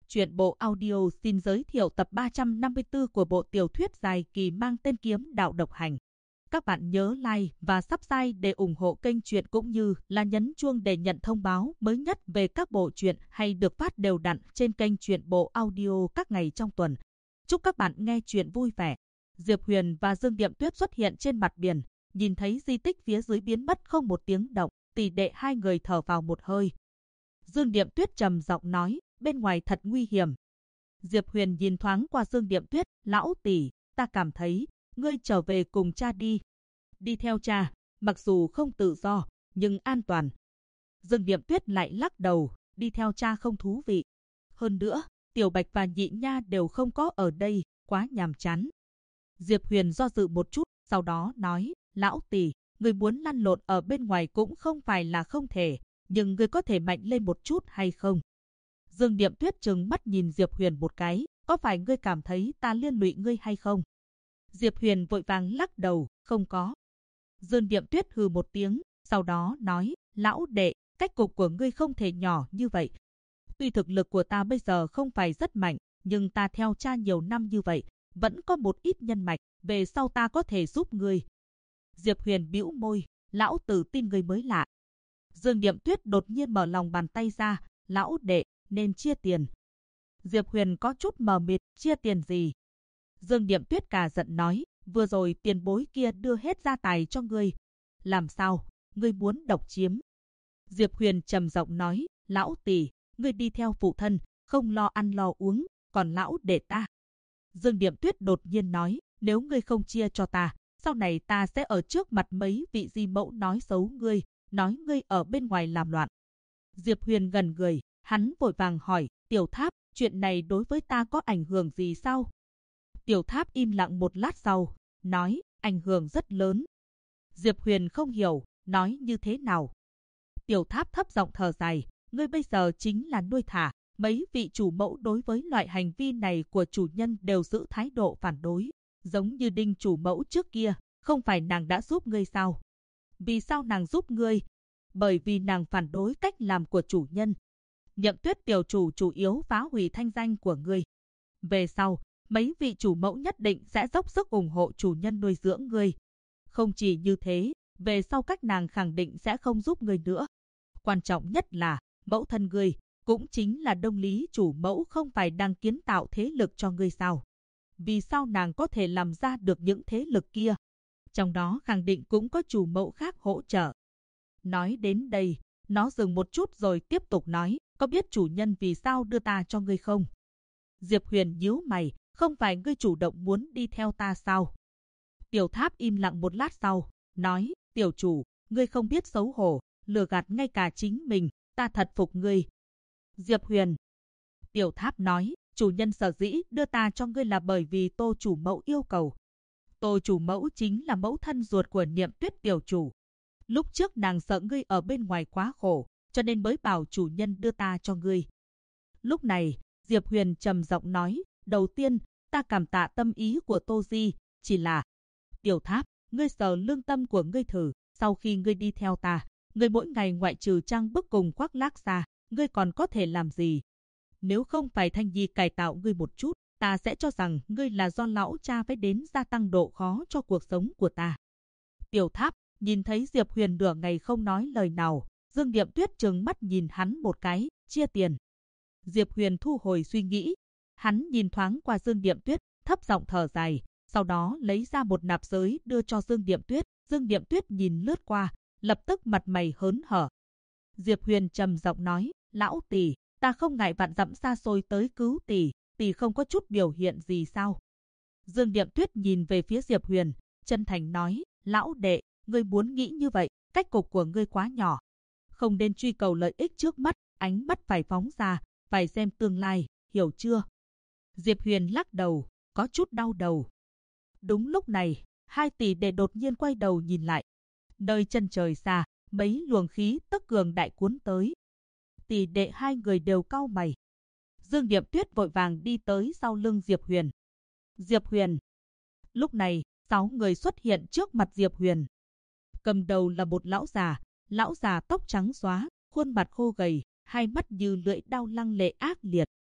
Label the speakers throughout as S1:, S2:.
S1: Truyện bộ audio xin giới thiệu tập 354 của bộ tiểu thuyết dài kỳ mang tên Kiếm Đạo Độc Hành. Các bạn nhớ like và subscribe để ủng hộ kênh truyện cũng như là nhấn chuông để nhận thông báo mới nhất về các bộ truyện hay được phát đều đặn trên kênh truyện bộ audio các ngày trong tuần. Chúc các bạn nghe truyện vui vẻ. Diệp Huyền và Dương Điệm Tuyết xuất hiện trên mặt biển, nhìn thấy di tích phía dưới biến mất không một tiếng động, tỷ đệ hai người thở vào một hơi. Dương Điệm Tuyết trầm giọng nói, bên ngoài thật nguy hiểm. Diệp Huyền nhìn thoáng qua Dương Điệm Tuyết, lão tỷ, ta cảm thấy, ngươi trở về cùng cha đi. Đi theo cha, mặc dù không tự do, nhưng an toàn. Dương Điệm Tuyết lại lắc đầu, đi theo cha không thú vị. Hơn nữa, Tiểu Bạch và Nhị Nha đều không có ở đây, quá nhàm chán. Diệp Huyền do dự một chút, sau đó nói, lão tỷ, ngươi muốn lăn lộn ở bên ngoài cũng không phải là không thể, nhưng ngươi có thể mạnh lên một chút hay không? Dương Điệm Tuyết trừng mắt nhìn Diệp Huyền một cái, có phải ngươi cảm thấy ta liên lụy ngươi hay không? Diệp Huyền vội vàng lắc đầu, không có. Dương Điệm Tuyết hừ một tiếng, sau đó nói, lão đệ, cách cục của ngươi không thể nhỏ như vậy. Tuy thực lực của ta bây giờ không phải rất mạnh, nhưng ta theo cha nhiều năm như vậy, vẫn có một ít nhân mạch, về sau ta có thể giúp ngươi. Diệp Huyền bĩu môi, lão tử tin ngươi mới lạ. Dương Điệm Tuyết đột nhiên mở lòng bàn tay ra, lão đệ, nên chia tiền. Diệp Huyền có chút mờ mịt, chia tiền gì? Dương Điệm Tuyết cả giận nói, vừa rồi tiền bối kia đưa hết gia tài cho ngươi. Làm sao? Ngươi muốn độc chiếm? Diệp Huyền trầm giọng nói, lão tỷ, ngươi đi theo phụ thân, không lo ăn lo uống, còn lão đệ ta. Dương Điệm Tuyết đột nhiên nói, nếu ngươi không chia cho ta, sau này ta sẽ ở trước mặt mấy vị di mẫu nói xấu ngươi, nói ngươi ở bên ngoài làm loạn. Diệp Huyền gần người, hắn vội vàng hỏi, Tiểu Tháp, chuyện này đối với ta có ảnh hưởng gì sao? Tiểu Tháp im lặng một lát sau, nói, ảnh hưởng rất lớn. Diệp Huyền không hiểu, nói như thế nào? Tiểu Tháp thấp giọng thở dài, ngươi bây giờ chính là nuôi thả, mấy vị chủ mẫu đối với loại hành vi này của chủ nhân đều giữ thái độ phản đối, giống như Đinh chủ mẫu trước kia, không phải nàng đã giúp ngươi sao? Vì sao nàng giúp ngươi? Bởi vì nàng phản đối cách làm của chủ nhân. Nhậm Tuyết tiểu chủ chủ yếu phá hủy thanh danh của ngươi. Về sau, mấy vị chủ mẫu nhất định sẽ dốc sức ủng hộ chủ nhân nuôi dưỡng ngươi. Không chỉ như thế, về sau các nàng khẳng định sẽ không giúp ngươi nữa. Quan trọng nhất là, mẫu thân ngươi, cũng chính là Đông Lý chủ mẫu không phải đang kiến tạo thế lực cho ngươi sao? Vì sao nàng có thể làm ra được những thế lực kia? Trong đó khẳng định cũng có chủ mẫu khác hỗ trợ. Nói đến đây, nó dừng một chút rồi tiếp tục nói, có biết chủ nhân vì sao đưa ta cho ngươi không? Diệp Huyền nhíu mày, không phải ngươi chủ động muốn đi theo ta sao? Tiểu Tháp im lặng một lát sau, nói, tiểu chủ, ngươi không biết xấu hổ, lừa gạt ngay cả chính mình, ta thật phục ngươi. Diệp Huyền. Tiểu Tháp nói, chủ nhân sở dĩ đưa ta cho ngươi là bởi vì Tô chủ mẫu yêu cầu. Tô chủ mẫu chính là mẫu thân ruột của Niệm Tuyết tiểu chủ. Lúc trước nàng sợ ngươi ở bên ngoài quá khổ, cho nên mới bảo chủ nhân đưa ta cho ngươi. Lúc này, Diệp Huyền trầm giọng nói, đầu tiên, ta cảm tạ tâm ý của Tô Di, chỉ là Tiểu Tháp, ngươi sờ lương tâm của ngươi thử, sau khi ngươi đi theo ta, ngươi mỗi ngày ngoại trừ trang bức cùng khoác lác ra, ngươi còn có thể làm gì? Nếu không phải Thanh Nhi cải tạo ngươi một chút, ta sẽ cho rằng ngươi là do lão cha phải đến gia tăng độ khó cho cuộc sống của ta. Tiểu Tháp, nhìn thấy Diệp Huyền nửa ngày không nói lời nào, Dương Điệm Tuyết trừng mắt nhìn hắn một cái, chia tiền. Diệp Huyền thu hồi suy nghĩ, hắn nhìn thoáng qua Dương Điệm Tuyết, thấp giọng thở dài, sau đó lấy ra một nạp giới đưa cho Dương Điệm Tuyết. Dương Điệm Tuyết nhìn lướt qua, lập tức mặt mày hớn hở. Diệp Huyền trầm giọng nói, lão tỷ, ta không ngại vạn dặm xa xôi tới cứu tỷ, tỷ không có chút biểu hiện gì sao? Dương Điệm Tuyết nhìn về phía Diệp Huyền, chân thành nói, lão đệ, ngươi muốn nghĩ như vậy, cách cục của ngươi quá nhỏ. Không nên truy cầu lợi ích trước mắt, ánh mắt phải phóng ra, phải xem tương lai, hiểu chưa? Diệp Huyền lắc đầu, có chút đau đầu. Đúng lúc này, hai tỷ đệ đột nhiên quay đầu nhìn lại. Nơi chân trời xa, mấy luồng khí tức cường đại cuốn tới. Tỷ đệ hai người đều cau mày. Dương Điệm Tuyết vội vàng đi tới sau lưng Diệp Huyền. Diệp Huyền. Lúc này, 6 người xuất hiện trước mặt Diệp Huyền. Cầm đầu là một lão già tóc trắng xóa, khuôn mặt khô gầy, hai mắt như lưỡi dao lăng lệ ác liệt.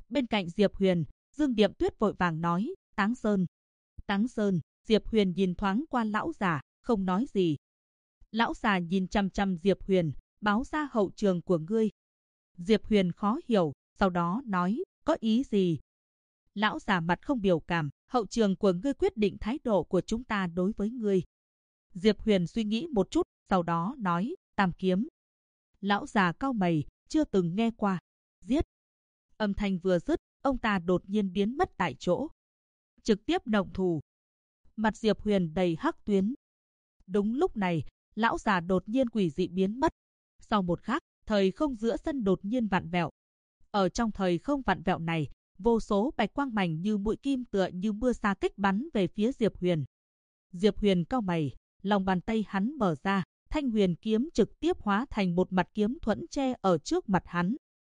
S1: Bên cạnh Diệp Huyền, Dương Điệm Tuyết vội vàng nói, Táng Sơn. Táng Sơn. Diệp Huyền nhìn thoáng qua lão già, không nói gì. Lão già nhìn chăm chăm Diệp Huyền, báo ra hậu trường của ngươi. Diệp Huyền khó hiểu, sau đó nói, có ý gì? Lão già mặt không biểu cảm, hậu trường của ngươi quyết định thái độ của chúng ta đối với ngươi. Diệp Huyền suy nghĩ một chút, sau đó nói, Tam Kiếm. Lão già cau mày, chưa từng nghe qua. Giết. Âm thanh vừa dứt, ông ta đột nhiên biến mất tại chỗ. Trực tiếp động thủ. Mặt Diệp Huyền đầy hắc tuyến. Đúng lúc này, lão già đột nhiên quỷ dị biến mất. Sau một khắc, thời không giữa sân đột nhiên vặn vẹo. Ở trong thời không vặn vẹo này, vô số bạch quang mảnh như mũi kim tựa như mưa sa kích bắn về phía Diệp Huyền. Diệp Huyền cau mày, lòng bàn tay hắn mở ra, thanh huyền kiếm trực tiếp hóa thành một mặt kiếm thuẫn che ở trước mặt hắn.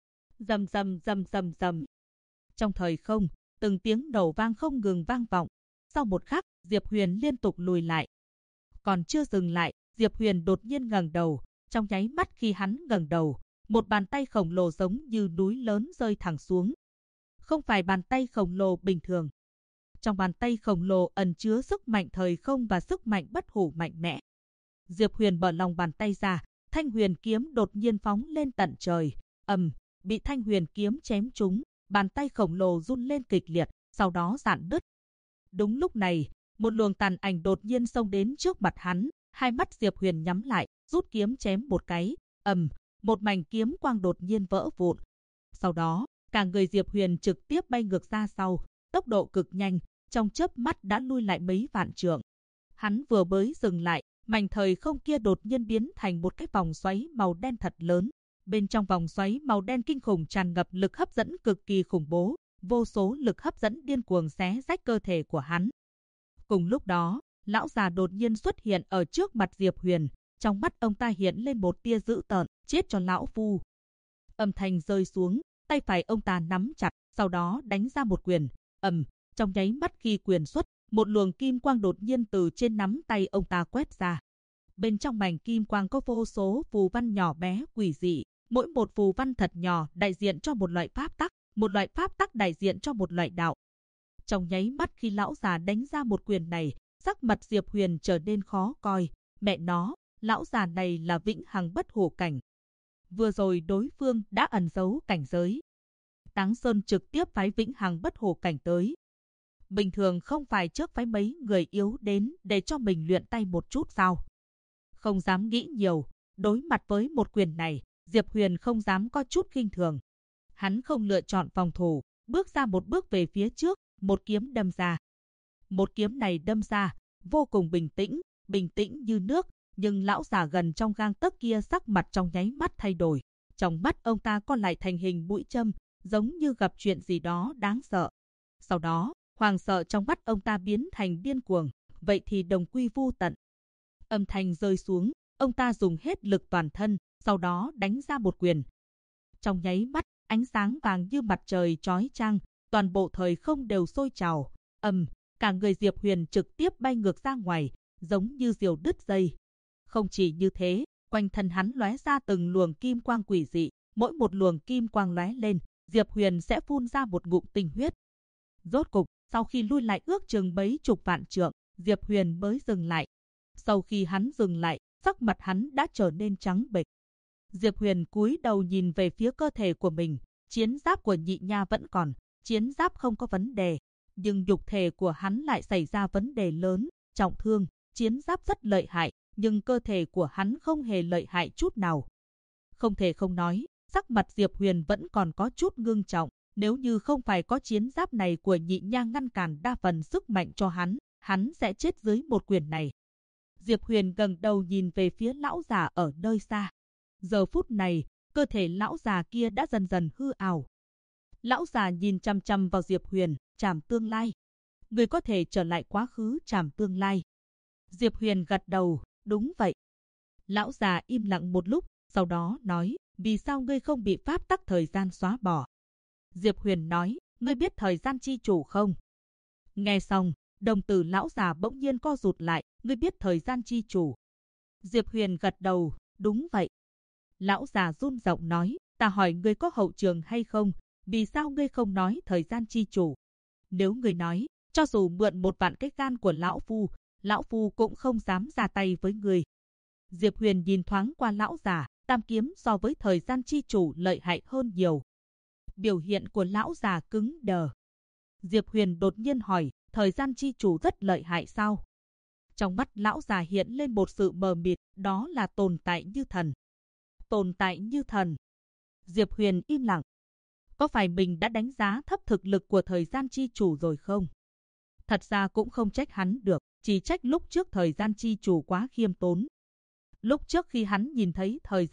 S1: Rầm rầm rầm rầm rầm. Trong thời không, từng tiếng nổ vang không ngừng vang vọng. Sau một khắc, Diệp Huyền liên tục lùi lại. Còn chưa dừng lại, Diệp Huyền đột nhiên ngẩng đầu. Trong nháy mắt khi hắn ngẩng đầu, một bàn tay khổng lồ giống như núi lớn rơi thẳng xuống. Không phải bàn tay khổng lồ bình thường. Trong bàn tay khổng lồ ẩn chứa sức mạnh thời không và sức mạnh bất hủ mạnh mẽ. Diệp Huyền mở lòng bàn tay ra, thanh huyền kiếm đột nhiên phóng lên tận trời. Bị thanh huyền kiếm chém trúng, bàn tay khổng lồ run lên kịch liệt, sau đó rạn đứt. Đúng lúc này, một luồng tàn ảnh đột nhiên xông đến trước mặt hắn, hai mắt Diệp Huyền nhắm lại, rút kiếm chém một cái, một mảnh kiếm quang đột nhiên vỡ vụn. Sau đó, cả người Diệp Huyền trực tiếp bay ngược ra sau, tốc độ cực nhanh, trong chớp mắt đã lui lại mấy vạn trượng. Hắn vừa mới dừng lại, mảnh thời không kia đột nhiên biến thành một cái vòng xoáy màu đen thật lớn. Bên trong vòng xoáy màu đen kinh khủng tràn ngập lực hấp dẫn cực kỳ khủng bố, vô số lực hấp dẫn điên cuồng xé rách cơ thể của hắn. Cùng lúc đó, lão già đột nhiên xuất hiện ở trước mặt Diệp Huyền, trong mắt ông ta hiện lên một tia dữ tợn, chết cho lão phu. Âm thanh rơi xuống, tay phải ông ta nắm chặt, sau đó đánh ra một quyền. Trong nháy mắt khi quyền xuất, một luồng kim quang đột nhiên từ trên nắm tay ông ta quét ra. Bên trong mảnh kim quang có vô số phù văn nhỏ bé quỷ dị, mỗi một phù văn thật nhỏ đại diện cho một loại pháp tắc, một loại pháp tắc đại diện cho một loại đạo. Trong nháy mắt khi lão già đánh ra một quyền này, sắc mặt Diệp Huyền trở nên khó coi. Mẹ nó, lão già này là vĩnh hằng bất hủ cảnh. Vừa rồi đối phương đã ẩn giấu cảnh giới. Táng Sơn trực tiếp phái vĩnh hằng bất hủ cảnh tới. Bình thường không phải trước phái mấy người yếu đến để cho mình luyện tay một chút sao? Không dám nghĩ nhiều, đối mặt với một quyền này, Diệp Huyền không dám có chút khinh thường. Hắn không lựa chọn phòng thủ, bước ra một bước về phía trước, một kiếm đâm ra. Một kiếm này đâm ra, vô cùng bình tĩnh như nước, nhưng lão già gần trong gang tấc kia sắc mặt trong nháy mắt thay đổi. Trong mắt ông ta co lại thành hình mũi châm, giống như gặp chuyện gì đó đáng sợ. Sau đó, hoàng sợ trong mắt ông ta biến thành điên cuồng, vậy thì đồng quy vu tận. Âm thanh rơi xuống, ông ta dùng hết lực toàn thân, sau đó đánh ra một quyền. Trong nháy mắt, ánh sáng vàng như mặt trời chói chang, toàn bộ thời không đều sôi trào. Cả người Diệp Huyền trực tiếp bay ngược ra ngoài, giống như diều đứt dây. Không chỉ như thế, quanh thân hắn lóe ra từng luồng kim quang quỷ dị, mỗi một luồng kim quang lóe lên, Diệp Huyền sẽ phun ra một ngụm tinh huyết. Rốt cục, sau khi lui lại ước chừng mấy chục vạn trượng, Diệp Huyền mới dừng lại. Sau khi hắn dừng lại, sắc mặt hắn đã trở nên trắng bệch. Diệp Huyền cúi đầu nhìn về phía cơ thể của mình, chiến giáp của nhị nha vẫn còn, chiến giáp không có vấn đề, nhưng nhục thể của hắn lại xảy ra vấn đề lớn, trọng thương. Chiến giáp rất lợi hại, nhưng cơ thể của hắn không hề lợi hại chút nào. Không thể không nói, sắc mặt Diệp Huyền vẫn còn có chút ngưng trọng, nếu như không phải có chiến giáp này của nhị nha ngăn cản đa phần sức mạnh cho hắn sẽ chết dưới một quyền này. Diệp Huyền ngẩng đầu nhìn về phía lão già ở nơi xa. Giờ phút này, cơ thể lão già kia đã dần dần hư ảo. Lão già nhìn chăm chăm vào Diệp Huyền, trảm tương lai. Người có thể trở lại quá khứ trảm tương lai. Diệp Huyền gật đầu, đúng vậy. Lão già im lặng một lúc, sau đó nói, vì sao ngươi không bị pháp tắc thời gian xóa bỏ? Diệp Huyền nói, ngươi biết thời gian chi chủ không? Nghe xong, đồng tử lão già bỗng nhiên co rụt lại, ngươi biết thời gian chi chủ? Diệp Huyền gật đầu, đúng vậy. Lão già run giọng nói, ta hỏi ngươi có hậu trường hay không? Vì sao ngươi không nói thời gian chi chủ? Nếu ngươi nói, cho dù mượn 1 vạn cái gan của lão phu cũng không dám ra tay với ngươi. Diệp Huyền nhìn thoáng qua lão già, tam kiếm so với thời gian chi chủ lợi hại hơn nhiều. Biểu hiện của lão già cứng đờ. Diệp Huyền đột nhiên hỏi, thời gian chi chủ rất lợi hại sao? Trong mắt lão già hiện lên một sự mờ mịt, đó là tồn tại như thần. Tồn tại như thần. Diệp Huyền im lặng. Có phải mình đã đánh giá thấp thực lực của thời gian chi chủ rồi không? Thật ra cũng không trách hắn được, chỉ trách lúc trước thời gian chi chủ quá khiêm tốn. Lúc trước khi hắn nhìn thấy thời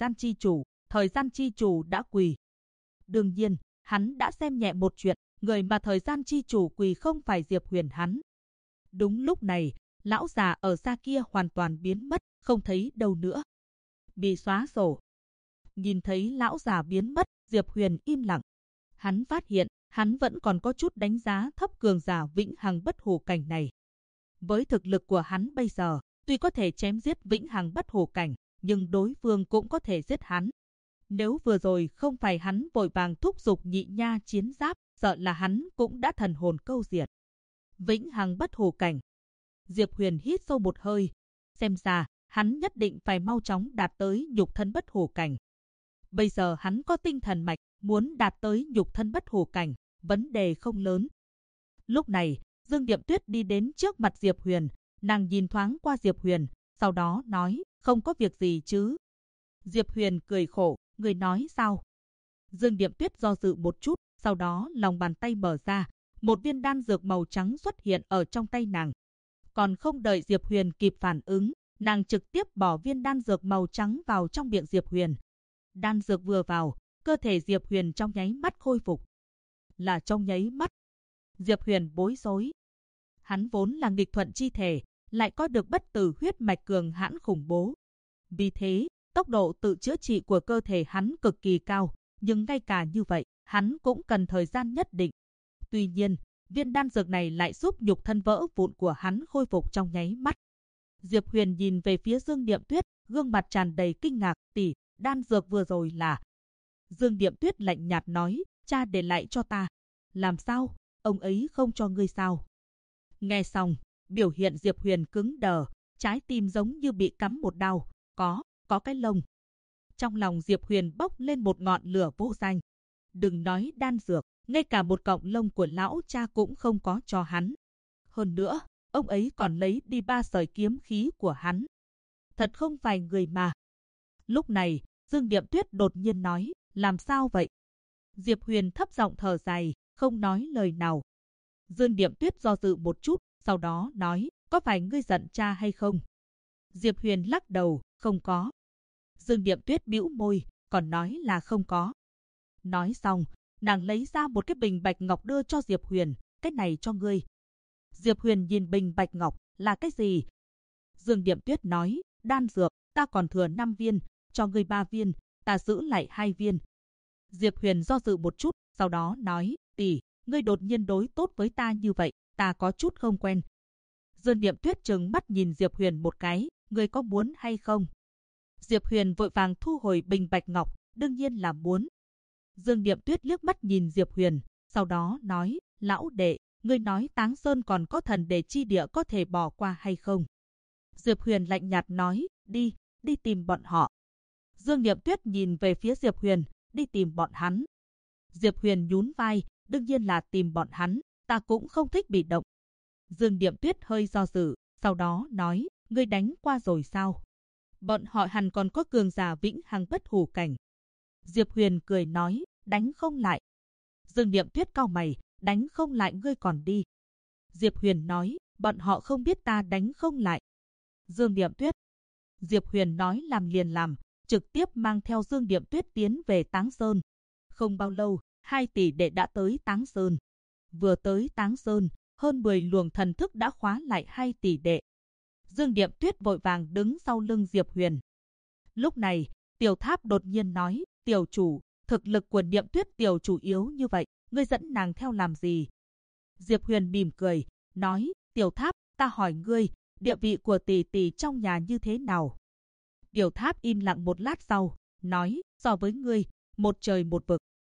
S1: gian chi chủ đã quỳ. Đương nhiên, hắn đã xem nhẹ một chuyện, người mà thời gian chi chủ quỳ không phải Diệp Huyền hắn. Đúng lúc này, lão già ở xa kia hoàn toàn biến mất, không thấy đâu nữa. Bị xóa sổ. Nhìn thấy lão già biến mất, Diệp Huyền im lặng. Hắn phát hiện, hắn vẫn còn có chút đánh giá thấp cường giả vĩnh hằng bất hủ cảnh này. Với thực lực của hắn bây giờ, tuy có thể chém giết vĩnh hằng bất hủ cảnh, nhưng đối phương cũng có thể giết hắn. Nếu vừa rồi không phải hắn vội vàng thúc giục nhị nha chiến giáp, sợ là hắn cũng đã thần hồn câu diệt. Vĩnh hằng bất hủ cảnh. Diệp Huyền hít sâu một hơi. Xem ra, hắn nhất định phải mau chóng đạt tới nhục thân bất hủ cảnh. Bây giờ hắn có tinh thần mạch, muốn đạt tới nhục thân bất hủ cảnh, vấn đề không lớn. Lúc này, Dương Điệp Tuyết đi đến trước mặt Diệp Huyền, nàng nhìn thoáng qua Diệp Huyền, sau đó nói, không có việc gì chứ. Diệp Huyền cười khổ, người nói sao? Dương Điệp Tuyết do dự một chút, sau đó lòng bàn tay mở ra, một viên đan dược màu trắng xuất hiện ở trong tay nàng. Còn không đợi Diệp Huyền kịp phản ứng, nàng trực tiếp bỏ viên đan dược màu trắng vào trong miệng Diệp Huyền. Đan dược vừa vào, cơ thể Diệp Huyền trong nháy mắt khôi phục. Là trong nháy mắt. Diệp Huyền bối rối. Hắn vốn là nghịch thuận chi thể, lại có được bất tử huyết mạch cường hãn khủng bố. Vì thế, tốc độ tự chữa trị của cơ thể hắn cực kỳ cao, nhưng ngay cả như vậy, hắn cũng cần thời gian nhất định. Tuy nhiên, viên đan dược này lại giúp nhục thân vỡ vụn của hắn khôi phục trong nháy mắt. Diệp Huyền nhìn về phía Dương Điệp Tuyết, gương mặt tràn đầy kinh ngạc, tỷ, đan dược vừa rồi là... Dương Điệp Tuyết lạnh nhạt nói, cha để lại cho ta. Làm sao? Ông ấy không cho ngươi sao? Nghe xong, biểu hiện Diệp Huyền cứng đờ, trái tim giống như bị cắm một đao, có cái lông. Trong lòng Diệp Huyền bốc lên một ngọn lửa vô danh. Đừng nói đan dược, ngay cả một cọng lông của lão cha cũng không có cho hắn. Hơn nữa, ông ấy còn lấy đi 3 sợi kiếm khí của hắn. Thật không phải người mà. Lúc này, Dương Điệp Tuyết đột nhiên nói, làm sao vậy? Diệp Huyền thấp giọng thở dài, không nói lời nào. Dương Điệp Tuyết do dự một chút, sau đó nói, có phải ngươi giận cha hay không? Diệp Huyền lắc đầu, không có. Dương Điệp Tuyết bĩu môi, còn nói là không có. Nói xong, nàng lấy ra một cái bình bạch ngọc đưa cho Diệp Huyền, cái này cho ngươi. Diệp Huyền nhìn bình bạch ngọc, là cái gì? Dương Điệp Tuyết nói, đan dược, ta còn thừa 5 viên, cho ngươi 3 viên, ta giữ lại 2 viên. Diệp Huyền do dự một chút, sau đó nói, tỷ, ngươi đột nhiên đối tốt với ta như vậy, ta có chút không quen. Dương Điệp Tuyết trừng mắt nhìn Diệp Huyền một cái, ngươi có muốn hay không? Diệp Huyền vội vàng thu hồi bình bạch ngọc, đương nhiên là muốn. Dương Điệp Tuyết liếc mắt nhìn Diệp Huyền, sau đó nói, lão đệ, ngươi nói Táng Sơn còn có thần đề chi địa có thể bỏ qua hay không? Diệp Huyền lạnh nhạt nói, đi tìm bọn họ. Dương Điệp Tuyết nhìn về phía Diệp Huyền, đi tìm bọn hắn. Diệp Huyền nhún vai, đương nhiên là tìm bọn hắn, ta cũng không thích bị động. Dương Điệp Tuyết hơi do dự, sau đó nói, ngươi đánh qua rồi sao? Bọn họ hẳn còn có cường giả vĩnh hằng bất hủ cảnh. Diệp Huyền cười nói, đánh không lại. Dương Điệp Tuyết cau mày, đánh không lại ngươi còn đi. Diệp Huyền nói, bọn họ không biết ta đánh không lại. Dương Điệp Tuyết. Diệp Huyền nói làm liền làm, trực tiếp mang theo Dương Điệp Tuyết tiến về Táng Sơn. Không bao lâu, 2 tỷ đệ đã tới Táng Sơn. Vừa tới Táng Sơn, hơn 10 luồng thần thức đã khóa lại 2 tỷ đệ. Dương Điệp Tuyết vội vàng đứng sau lưng Diệp Huyền. Lúc này, Tiểu Tháp đột nhiên nói, tiểu chủ, thực lực của Điệp Tuyết tiểu chủ yếu như vậy, ngươi dẫn nàng theo làm gì? Diệp Huyền mỉm cười, nói, Tiểu Tháp, ta hỏi ngươi, địa vị của tỷ tỷ trong nhà như thế nào? Tiểu Tháp im lặng một lát sau, nói, so với ngươi, một trời một vực.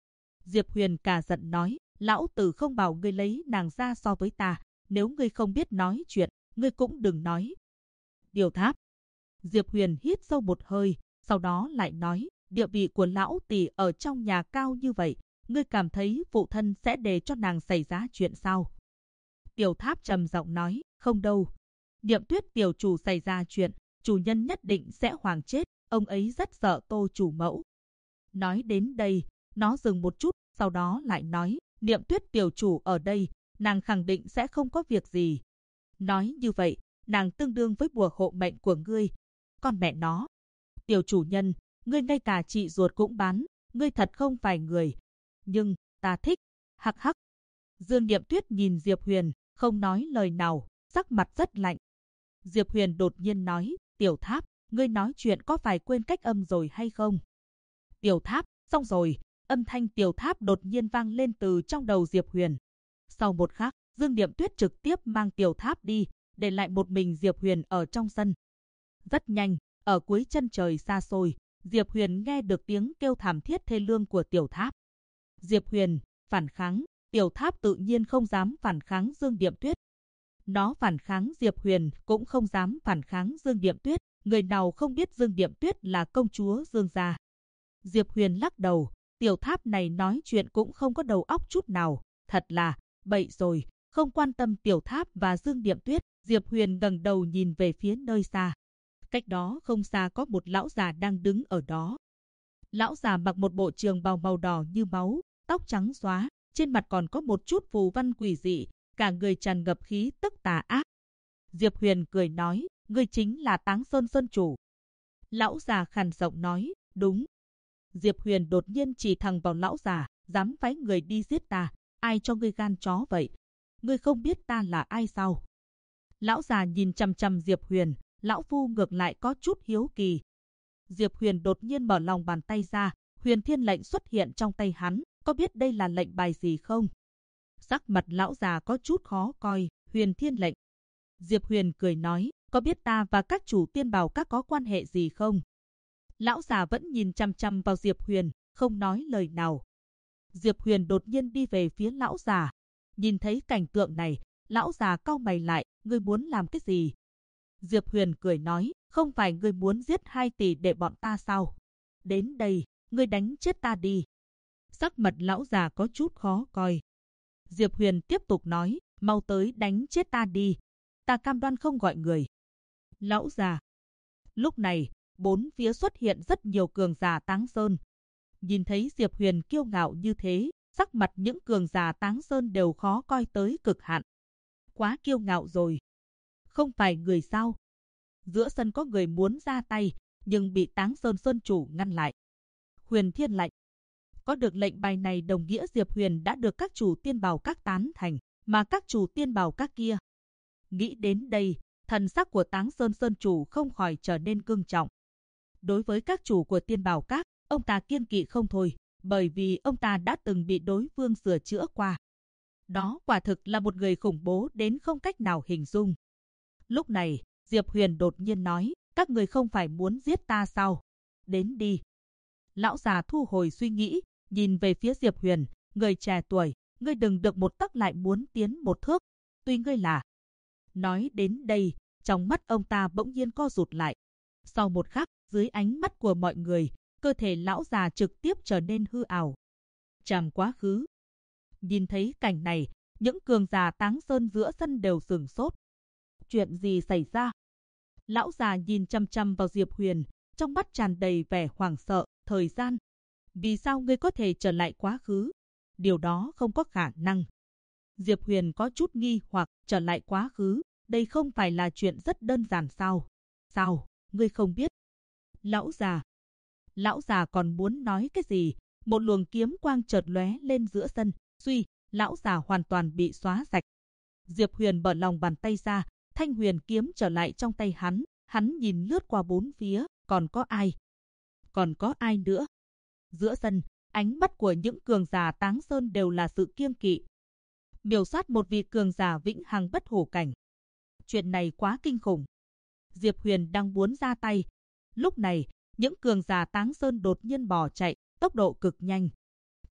S1: Diệp Huyền cả giận nói, lão tử không bảo ngươi lấy nàng ra so với ta, nếu ngươi không biết nói chuyện, ngươi cũng đừng nói. Tiểu Tháp. Diệp Huyền hít sâu một hơi, sau đó lại nói, địa vị của lão tỷ ở trong nhà cao như vậy, ngươi cảm thấy phụ thân sẽ để cho nàng xảy ra chuyện sao? Tiểu Tháp trầm giọng nói, không đâu. Niệm Tuyết tiểu chủ xảy ra chuyện, chủ nhân nhất định sẽ hoàng chết, ông ấy rất sợ Tô chủ mẫu. Nói đến đây, nó dừng một chút, sau đó lại nói, Niệm Tuyết tiểu chủ ở đây, nàng khẳng định sẽ không có việc gì. Nói như vậy, nàng tương đương với bùa hộ mệnh của ngươi. Con mẹ nó. Tiểu chủ nhân, ngươi ngay cả chị ruột cũng bán, ngươi thật không phải người. Nhưng, ta thích. Hắc hắc. Dương Niệm Tuyết nhìn Diệp Huyền, không nói lời nào, sắc mặt rất lạnh. Diệp Huyền đột nhiên nói, Tiểu Tháp, ngươi nói chuyện có phải quên cách âm rồi hay không? Tiểu Tháp, xong rồi, âm thanh Tiểu Tháp đột nhiên vang lên từ trong đầu Diệp Huyền. Sau một khắc, Dương Niệm Tuyết trực tiếp mang Tiểu Tháp đi, để lại một mình Diệp Huyền ở trong sân. Rất nhanh, ở cuối chân trời xa xôi, Diệp Huyền nghe được tiếng kêu thảm thiết thê lương của Tiểu Tháp. Diệp Huyền, phản kháng, Tiểu Tháp tự nhiên không dám phản kháng Dương Niệm Tuyết. Nó phản kháng Diệp Huyền cũng không dám phản kháng Dương Niệm Tuyết, người nào không biết Dương Niệm Tuyết là công chúa Dương gia. Diệp Huyền lắc đầu, Tiểu Tháp này nói chuyện cũng không có đầu óc chút nào, thật là bậy rồi, không quan tâm Tiểu Tháp và Dương Niệm Tuyết. Diệp Huyền ngẩng đầu nhìn về phía nơi xa. Cách đó không xa có một lão già đang đứng ở đó. Lão già mặc một bộ trường bào màu đỏ như máu, tóc trắng xóa, trên mặt còn có một chút phù văn quỷ dị, cả người tràn ngập khí tức tà ác. Diệp Huyền cười nói, ngươi chính là Táng Sơn Sơn chủ. Lão già khàn giọng nói, đúng. Diệp Huyền đột nhiên chỉ thẳng vào lão già, dám phái người đi giết ta, ai cho ngươi gan chó vậy? Ngươi không biết ta là ai sao? Lão già nhìn chằm chằm Diệp Huyền, lão phu ngược lại có chút hiếu kỳ. Diệp Huyền đột nhiên mở lòng bàn tay ra, Huyền Thiên lệnh xuất hiện trong tay hắn, có biết đây là lệnh bài gì không? Sắc mặt lão già có chút khó coi, Huyền Thiên lệnh. Diệp Huyền cười nói, có biết ta và các chủ tiên bảo các có quan hệ gì không? Lão già vẫn nhìn chằm chằm vào Diệp Huyền, không nói lời nào. Diệp Huyền đột nhiên đi về phía lão già. Nhìn thấy cảnh tượng này, lão già cau mày lại, ngươi muốn làm cái gì? Diệp Huyền cười nói, không phải ngươi muốn giết 2 tỷ để bọn ta sao? Đến đây, ngươi đánh chết ta đi. Sắc mặt lão già có chút khó coi. Diệp Huyền tiếp tục nói, mau tới đánh chết ta đi. Ta cam đoan không gọi người. Lão già. Lúc này, bốn phía xuất hiện rất nhiều cường giả Táng Sơn. Nhìn thấy Diệp Huyền kiêu ngạo như thế, sắc mặt những cường giả Táng Sơn đều khó coi tới cực hạn. Quá kiêu ngạo rồi. Không phải người sao? Giữa sân có người muốn ra tay, nhưng bị Táng Sơn Sơn chủ ngăn lại. Huyền Thiên lệnh. Có được lệnh bài này đồng nghĩa Diệp Huyền đã được các chủ tiên bảo các tán thành, mà các chủ tiên bảo các kia. Nghĩ đến đây, thần sắc của Táng Sơn Sơn chủ không khỏi trở nên cương trọng. Đối với các chủ của tiên bảo các, ông ta kiêng kỵ không thôi, bởi vì ông ta đã từng bị đối phương sửa chữa qua. Đó quả thực là một người khủng bố đến không cách nào hình dung. Lúc này, Diệp Huyền đột nhiên nói, các người không phải muốn giết ta sao? Đến đi. Lão già thu hồi suy nghĩ, nhìn về phía Diệp Huyền, người trẻ tuổi, ngươi đừng được một tấc lại muốn tiến một thước, tuy ngươi là. Nói đến đây, trong mắt ông ta bỗng nhiên co rụt lại. Sau một khắc, dưới ánh mắt của mọi người, cơ thể lão già trực tiếp trở nên hư ảo. Trảm quá khứ. Nhìn thấy cảnh này, những cường giả Táng Sơn giữa sân đều sửng sốt. Chuyện gì xảy ra? Lão già nhìn chăm chăm vào Diệp Huyền, trong mắt tràn đầy vẻ hoảng sợ. Thời gian. Vì sao ngươi có thể trở lại quá khứ? Điều đó không có khả năng. Diệp Huyền có chút nghi hoặc, trở lại quá khứ, đây không phải là chuyện rất đơn giản sao? Sao? Ngươi không biết? Lão già còn muốn nói cái gì? Một luồng kiếm quang chợt lóe lên giữa sân, suy, lão già hoàn toàn bị xóa sạch. Diệp Huyền mở lòng bàn tay ra, thanh huyền kiếm trở lại trong tay hắn nhìn lướt qua bốn phía, còn có ai? Còn có ai nữa? Giữa sân, ánh mắt của những cường giả Táng Sơn đều là sự kiêng kỵ. Miểu sát một vị cường giả vĩnh hằng bất hủ cảnh. Chuyện này quá kinh khủng. Diệp Huyền đang muốn ra tay. Lúc này, những cường giả Táng Sơn đột nhiên bỏ chạy, tốc độ cực nhanh.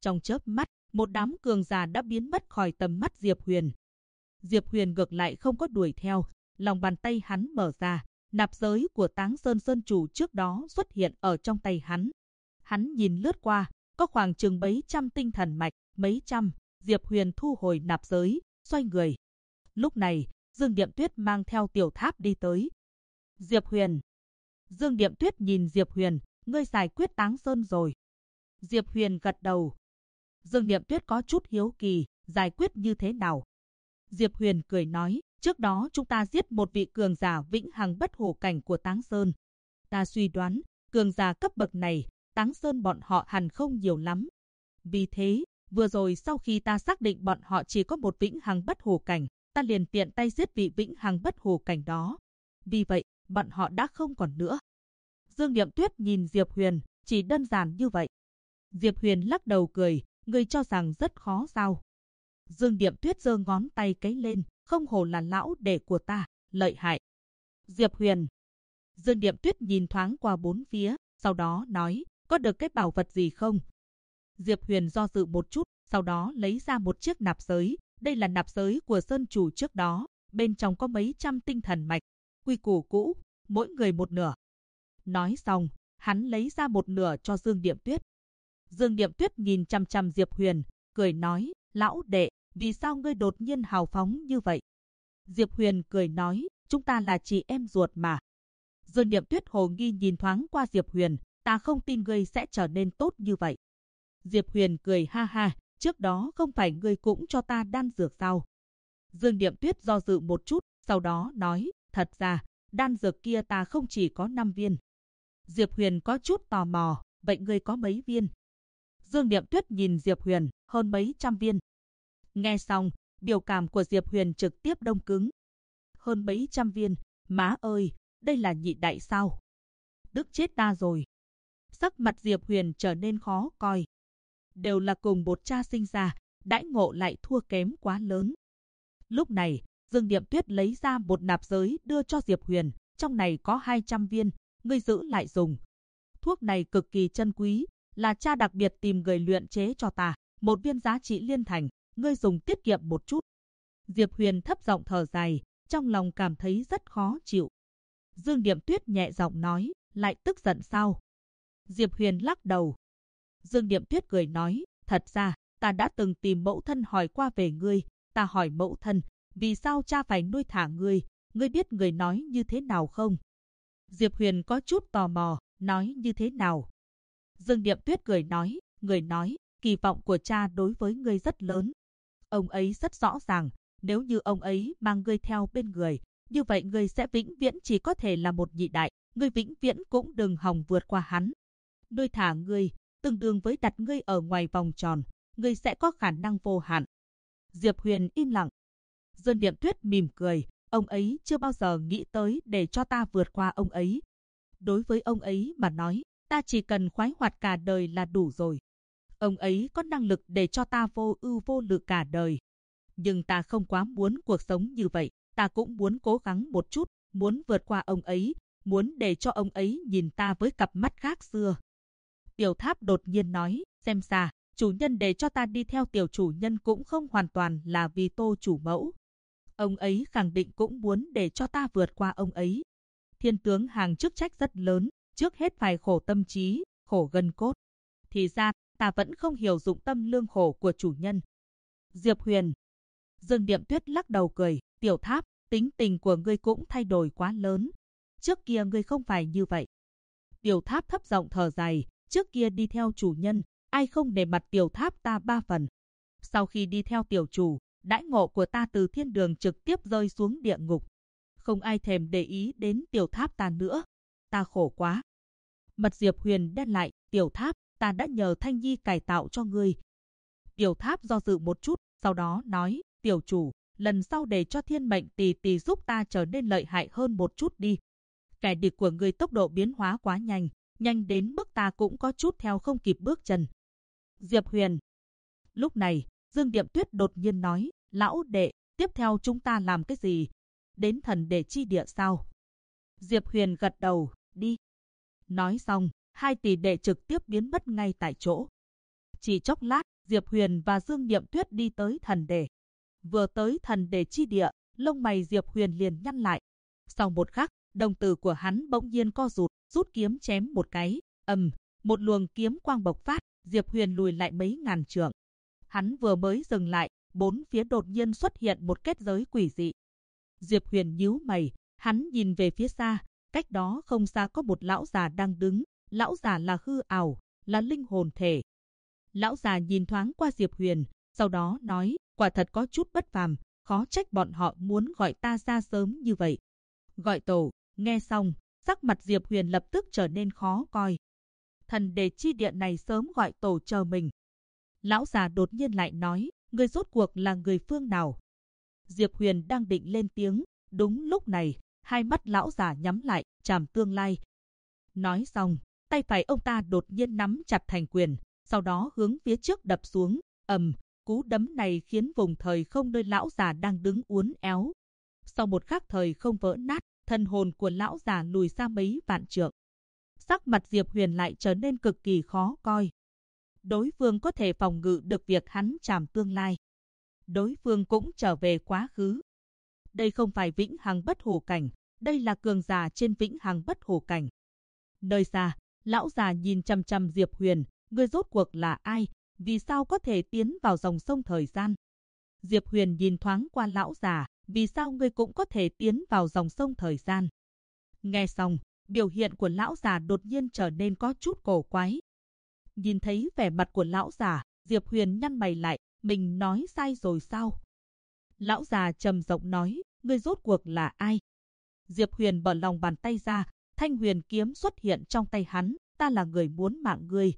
S1: Trong chớp mắt, một đám cường giả đã biến mất khỏi tầm mắt Diệp Huyền. Diệp Huyền ngược lại không có đuổi theo, lòng bàn tay hắn mở ra, nạp giới của Táng Sơn Sơn chủ trước đó xuất hiện ở trong tay hắn. Hắn nhìn lướt qua, có khoảng chừng mấy trăm tinh thần mạch, mấy trăm. Diệp Huyền thu hồi nạp giới, xoay người. Lúc này, Dương Điệm Tuyết mang theo Tiểu Tháp đi tới. Diệp Huyền. Dương Điệm Tuyết nhìn Diệp Huyền, ngươi giải quyết Táng Sơn rồi. Diệp Huyền gật đầu. Dương Điệm Tuyết có chút hiếu kỳ, giải quyết như thế nào? Diệp Huyền cười nói, trước đó chúng ta giết một vị cường giả vĩnh hằng bất hủ cảnh của Táng Sơn. Ta suy đoán, cường giả cấp bậc này, Táng Sơn bọn họ hẳn không nhiều lắm. Vì thế, vừa rồi sau khi ta xác định bọn họ chỉ có một vĩnh hằng bất hủ cảnh, ta liền tiện tay giết vị vĩnh hằng bất hủ cảnh đó. Vì vậy, bọn họ đã không còn nữa. Dương Điệm Tuyết nhìn Diệp Huyền, chỉ đơn giản như vậy. Diệp Huyền lắc đầu cười, ngươi cho rằng rất khó sao? Dương Điệm Tuyết giơ ngón tay cái lên, không hổ là lão đệ của ta, lợi hại. Diệp Huyền. Dương Điệm Tuyết nhìn thoáng qua bốn phía, sau đó nói, có được cái bảo vật gì không? Diệp Huyền do dự một chút, sau đó lấy ra một chiếc nạp giới. Đây là nạp giới của Sơn chủ trước đó, bên trong có mấy trăm tinh thần mạch, quy củ cũ, mỗi người một nửa. Nói xong, hắn lấy ra một nửa cho Dương Điệm Tuyết. Dương Điệm Tuyết nhìn chằm chằm Diệp Huyền, cười nói, lão đệ, vì sao ngươi đột nhiên hào phóng như vậy? Diệp Huyền cười nói, chúng ta là chị em ruột mà. Dương Điệm Tuyết hồ nghi nhìn thoáng qua Diệp Huyền, ta không tin ngươi sẽ trở nên tốt như vậy. Diệp Huyền cười ha ha, trước đó không phải ngươi cũng cho ta đan dược sao? Dương Điệm Tuyết do dự một chút, sau đó nói, thật ra, đan dược kia ta không chỉ có 5 viên. Diệp Huyền có chút tò mò, vậy ngươi có mấy viên? Dương Điệm Tuyết nhìn Diệp Huyền, hơn mấy trăm viên. Nghe xong, biểu cảm của Diệp Huyền trực tiếp đông cứng. Hơn mấy trăm viên, má ơi, đây là nhị đại sao? Tức chết ta rồi. Sắc mặt Diệp Huyền trở nên khó coi. Đều là cùng một cha sinh ra, đãi ngộ lại thua kém quá lớn. Lúc này, Dương Điệm Tuyết lấy ra một nạp giới đưa cho Diệp Huyền, trong này có 200 viên, ngươi giữ lại dùng. Thuốc này cực kỳ chân quý, là cha đặc biệt tìm người luyện chế cho ta, một viên giá trị liên thành, ngươi dùng tiết kiệm một chút. Diệp Huyền thấp giọng thở dài, trong lòng cảm thấy rất khó chịu. Dương Điệm Tuyết nhẹ giọng nói, lại tức giận sao? Diệp Huyền lắc đầu. Dương Điệm Tuyết cười nói, thật ra, ta đã từng tìm mẫu thân hỏi qua về ngươi, ta hỏi mẫu thân, vì sao cha phải nuôi thả ngươi biết người nói như thế nào không? Diệp Huyền có chút tò mò, nói như thế nào? Dương Điệm Tuyết cười nói, người nói, kỳ vọng của cha đối với ngươi rất lớn. Ông ấy rất rõ ràng, nếu như ông ấy mang ngươi theo bên người, như vậy ngươi sẽ vĩnh viễn chỉ có thể là một nhị đại, ngươi vĩnh viễn cũng đừng hòng vượt qua hắn. Nuôi thả ngươi, tương đương với đặt ngươi ở ngoài vòng tròn, ngươi sẽ có khả năng vô hạn. Diệp Huyền im lặng. Dương Điệm Tuyết mỉm cười, ông ấy chưa bao giờ nghĩ tới để cho ta vượt qua ông ấy. Đối với ông ấy mà nói, ta chỉ cần khoái hoạt cả đời là đủ rồi. Ông ấy có năng lực để cho ta vô ưu vô lự cả đời. Nhưng ta không quá muốn cuộc sống như vậy, ta cũng muốn cố gắng một chút, muốn vượt qua ông ấy, muốn để cho ông ấy nhìn ta với cặp mắt khác xưa. Tiểu Tháp đột nhiên nói, xem ra, chủ nhân để cho ta đi theo tiểu chủ nhân cũng không hoàn toàn là vì Tô chủ mẫu. Ông ấy khẳng định cũng muốn để cho ta vượt qua ông ấy. Thiên tướng hàng chức trách rất lớn, trước hết phải khổ tâm trí, khổ gân cốt. Thì ra, ta vẫn không hiểu dụng tâm lương khổ của chủ nhân. Diệp Huyền. Dương Điệm Tuyết lắc đầu cười, Tiểu Tháp, tính tình của ngươi cũng thay đổi quá lớn. Trước kia ngươi không phải như vậy. Tiểu Tháp thấp giọng thở dài, trước kia đi theo chủ nhân, ai không nể mặt Tiểu Tháp ta 3 phần. Sau khi đi theo tiểu chủ, đãi ngộ của ta từ thiên đường trực tiếp rơi xuống địa ngục. Không ai thèm để ý đến Tiểu Tháp ta nữa. Ta khổ quá. Mặt Diệp Huyền đen lại, Tiểu Tháp, ta đã nhờ Thanh Nhi cải tạo cho ngươi. Tiểu Tháp do dự một chút, sau đó nói, tiểu chủ, lần sau để cho thiên mệnh tỷ tỷ giúp ta trở nên lợi hại hơn một chút đi. Kẻ địch của ngươi tốc độ biến hóa quá nhanh, nhanh đến mức ta cũng có chút theo không kịp bước chân. Diệp Huyền. Lúc này, Dương Điệm Tuyết đột nhiên nói, lão đệ, tiếp theo chúng ta làm cái gì? Đến thần đệ chi địa sao? Diệp Huyền gật đầu, đi. Nói xong, hai tỷ đệ trực tiếp biến mất ngay tại chỗ. Chỉ chốc lát, Diệp Huyền và Dương Niệm Tuyết đi tới thần đề. Vừa tới thần đề chi địa, lông mày Diệp Huyền liền nhăn lại. Sau một khắc, đồng tử của hắn bỗng nhiên co rụt, rút kiếm chém một cái, một luồng kiếm quang bộc phát, Diệp Huyền lùi lại mấy ngàn trượng. Hắn vừa mới dừng lại, bốn phía đột nhiên xuất hiện một kết giới quỷ dị. Diệp Huyền nhíu mày, hắn nhìn về phía xa, cách đó không xa có một lão già đang đứng, lão già là hư ảo, là linh hồn thể. Lão già nhìn thoáng qua Diệp Huyền, sau đó nói, quả thật có chút bất phàm, khó trách bọn họ muốn gọi ta ra sớm như vậy. Gọi tổ, nghe xong, sắc mặt Diệp Huyền lập tức trở nên khó coi. Thần đề chi địa này sớm gọi tổ chờ mình. Lão già đột nhiên lại nói, người rốt cuộc là người phương nào? Diệp Huyền đang định lên tiếng, đúng lúc này, hai mắt lão già nhắm lại, trảm tương lai. Nói xong, tay phải ông ta đột nhiên nắm chặt thành quyền, sau đó hướng phía trước đập xuống, cú đấm này khiến vùng thời không nơi lão già đang đứng uốn éo. Sau một khắc thời không vỡ nát, thần hồn của lão già lùi ra mấy vạn trượng. Sắc mặt Diệp Huyền lại trở nên cực kỳ khó coi. Đối phương có thể phòng ngự được việc hắn trảm tương lai. Đối phương cũng trở về quá khứ. Đây không phải vĩnh hằng bất hủ cảnh, đây là cường giả trên vĩnh hằng bất hủ cảnh. Nơi xa, lão già nhìn chằm chằm Diệp Huyền, người rốt cuộc là ai, vì sao có thể tiến vào dòng sông thời gian? Diệp Huyền nhìn thoáng qua lão già, vì sao ngươi cũng có thể tiến vào dòng sông thời gian? Nghe xong, biểu hiện của lão già đột nhiên trở nên có chút cổ quái. Nhìn thấy vẻ mặt của lão già, Diệp Huyền nhăn mày lại, mình nói sai rồi sao? Lão già trầm giọng nói, ngươi rốt cuộc là ai? Diệp Huyền mở lòng bàn tay ra, thanh huyền kiếm xuất hiện trong tay hắn, ta là người muốn mạng ngươi.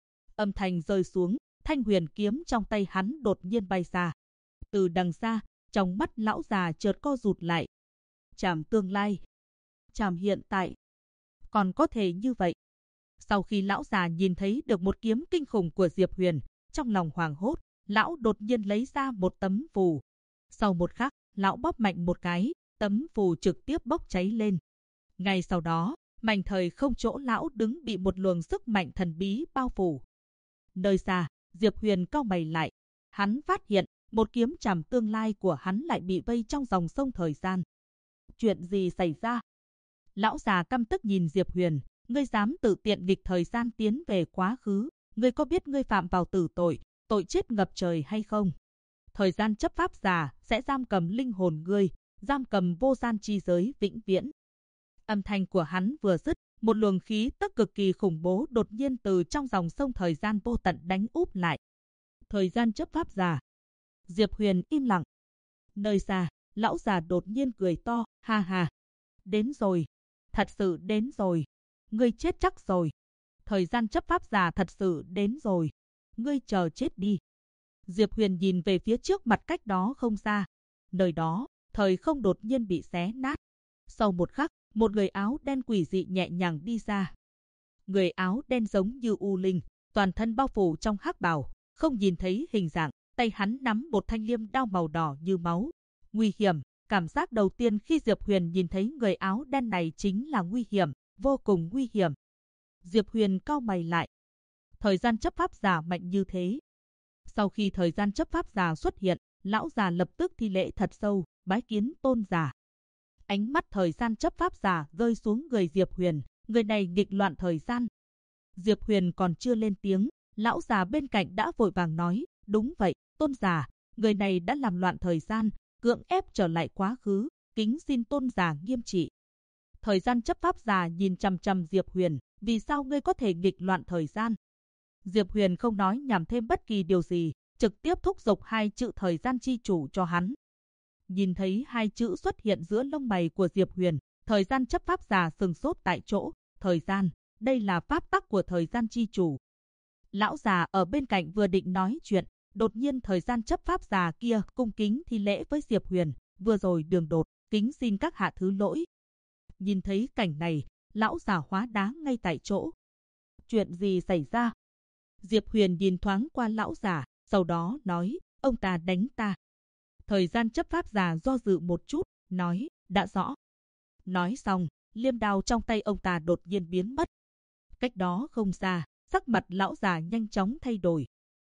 S1: Âm thanh rơi xuống, thanh huyền kiếm trong tay hắn đột nhiên bay ra. Từ đằng xa, trong mắt lão già chợt co rụt lại. Trảm tương lai, trảm hiện tại, còn có thể như vậy. Sau khi lão già nhìn thấy được một kiếm kinh khủng của Diệp Huyền, trong lòng hoảng hốt, lão đột nhiên lấy ra một tấm phù. Sau một khắc, lão bóp mạnh một cái, tấm phù trực tiếp bốc cháy lên. Ngay sau đó, mảnh thời không chỗ lão đứng bị một luồng sức mạnh thần bí bao phủ. Nơi xa, Diệp Huyền cau mày lại. Hắn phát hiện, một kiếm trảm tương lai của hắn lại bị vây trong dòng sông thời gian. Chuyện gì xảy ra? Lão già căm tức nhìn Diệp Huyền, ngươi dám tự tiện nghịch thời gian tiến về quá khứ, ngươi có biết ngươi phạm vào tử tội, tội chết ngập trời hay không? Thời gian chấp pháp giả sẽ giam cầm linh hồn ngươi, giam cầm vô gian chi giới vĩnh viễn. Âm thanh của hắn vừa dứt, một luồng khí tức cực kỳ khủng bố đột nhiên từ trong dòng sông thời gian vô tận đánh úp lại. Thời gian chấp pháp giả. Diệp Huyền im lặng. Nơi xa, lão già đột nhiên cười to, ha ha. Đến rồi, thật sự đến rồi. Ngươi chết chắc rồi. Thời gian chấp pháp giả thật sự đến rồi. Ngươi chờ chết đi. Diệp Huyền nhìn về phía trước mặt cách đó không xa. Nơi đó, thời không đột nhiên bị xé nát. Sau một khắc, một người áo đen quỷ dị nhẹ nhàng đi ra. Người áo đen giống như u linh, toàn thân bao phủ trong hắc bào, không nhìn thấy hình dạng, tay hắn nắm một thanh liêm đao màu đỏ như máu. Nguy hiểm, cảm giác đầu tiên khi Diệp Huyền nhìn thấy người áo đen này chính là nguy hiểm, vô cùng nguy hiểm. Diệp Huyền cau mày lại. Thời gian chấp pháp giả mạnh như thế. Sau khi thời gian chấp pháp giả xuất hiện, lão già lập tức thi lễ thật sâu, bái kiến tôn giả. Ánh mắt thời gian chấp pháp giả rơi xuống người Diệp Huyền, người này nghịch loạn thời gian. Diệp Huyền còn chưa lên tiếng, lão già bên cạnh đã vội vàng nói, đúng vậy, tôn giả, người này đã làm loạn thời gian, cưỡng ép trở lại quá khứ, kính xin tôn giả nghiêm trị. Thời gian chấp pháp giả nhìn chằm chằm Diệp Huyền, vì sao ngươi có thể nghịch loạn thời gian? Diệp Huyền không nói nhảm thêm bất kỳ điều gì, trực tiếp thúc giục hai chữ thời gian chi chủ cho hắn. Nhìn thấy hai chữ xuất hiện giữa lông mày của Diệp Huyền, thời gian chấp pháp giả sừng sốt tại chỗ. Thời gian, đây là pháp tắc của thời gian chi chủ. Lão già ở bên cạnh vừa định nói chuyện, đột nhiên thời gian chấp pháp giả kia cung kính thi lễ với Diệp Huyền, vừa rồi đường đột, kính xin các hạ thứ lỗi. Nhìn thấy cảnh này, lão già hóa đá ngay tại chỗ. Chuyện gì xảy ra? Diệp Huyền nhìn thoáng qua lão già, sau đó nói, ông ta đánh ta. Thời gian chấp pháp giả do dự một chút, nói, đã rõ. Nói xong, liêm đao trong tay ông ta đột nhiên biến mất. Cách đó không xa, sắc mặt lão già nhanh chóng thay đổi.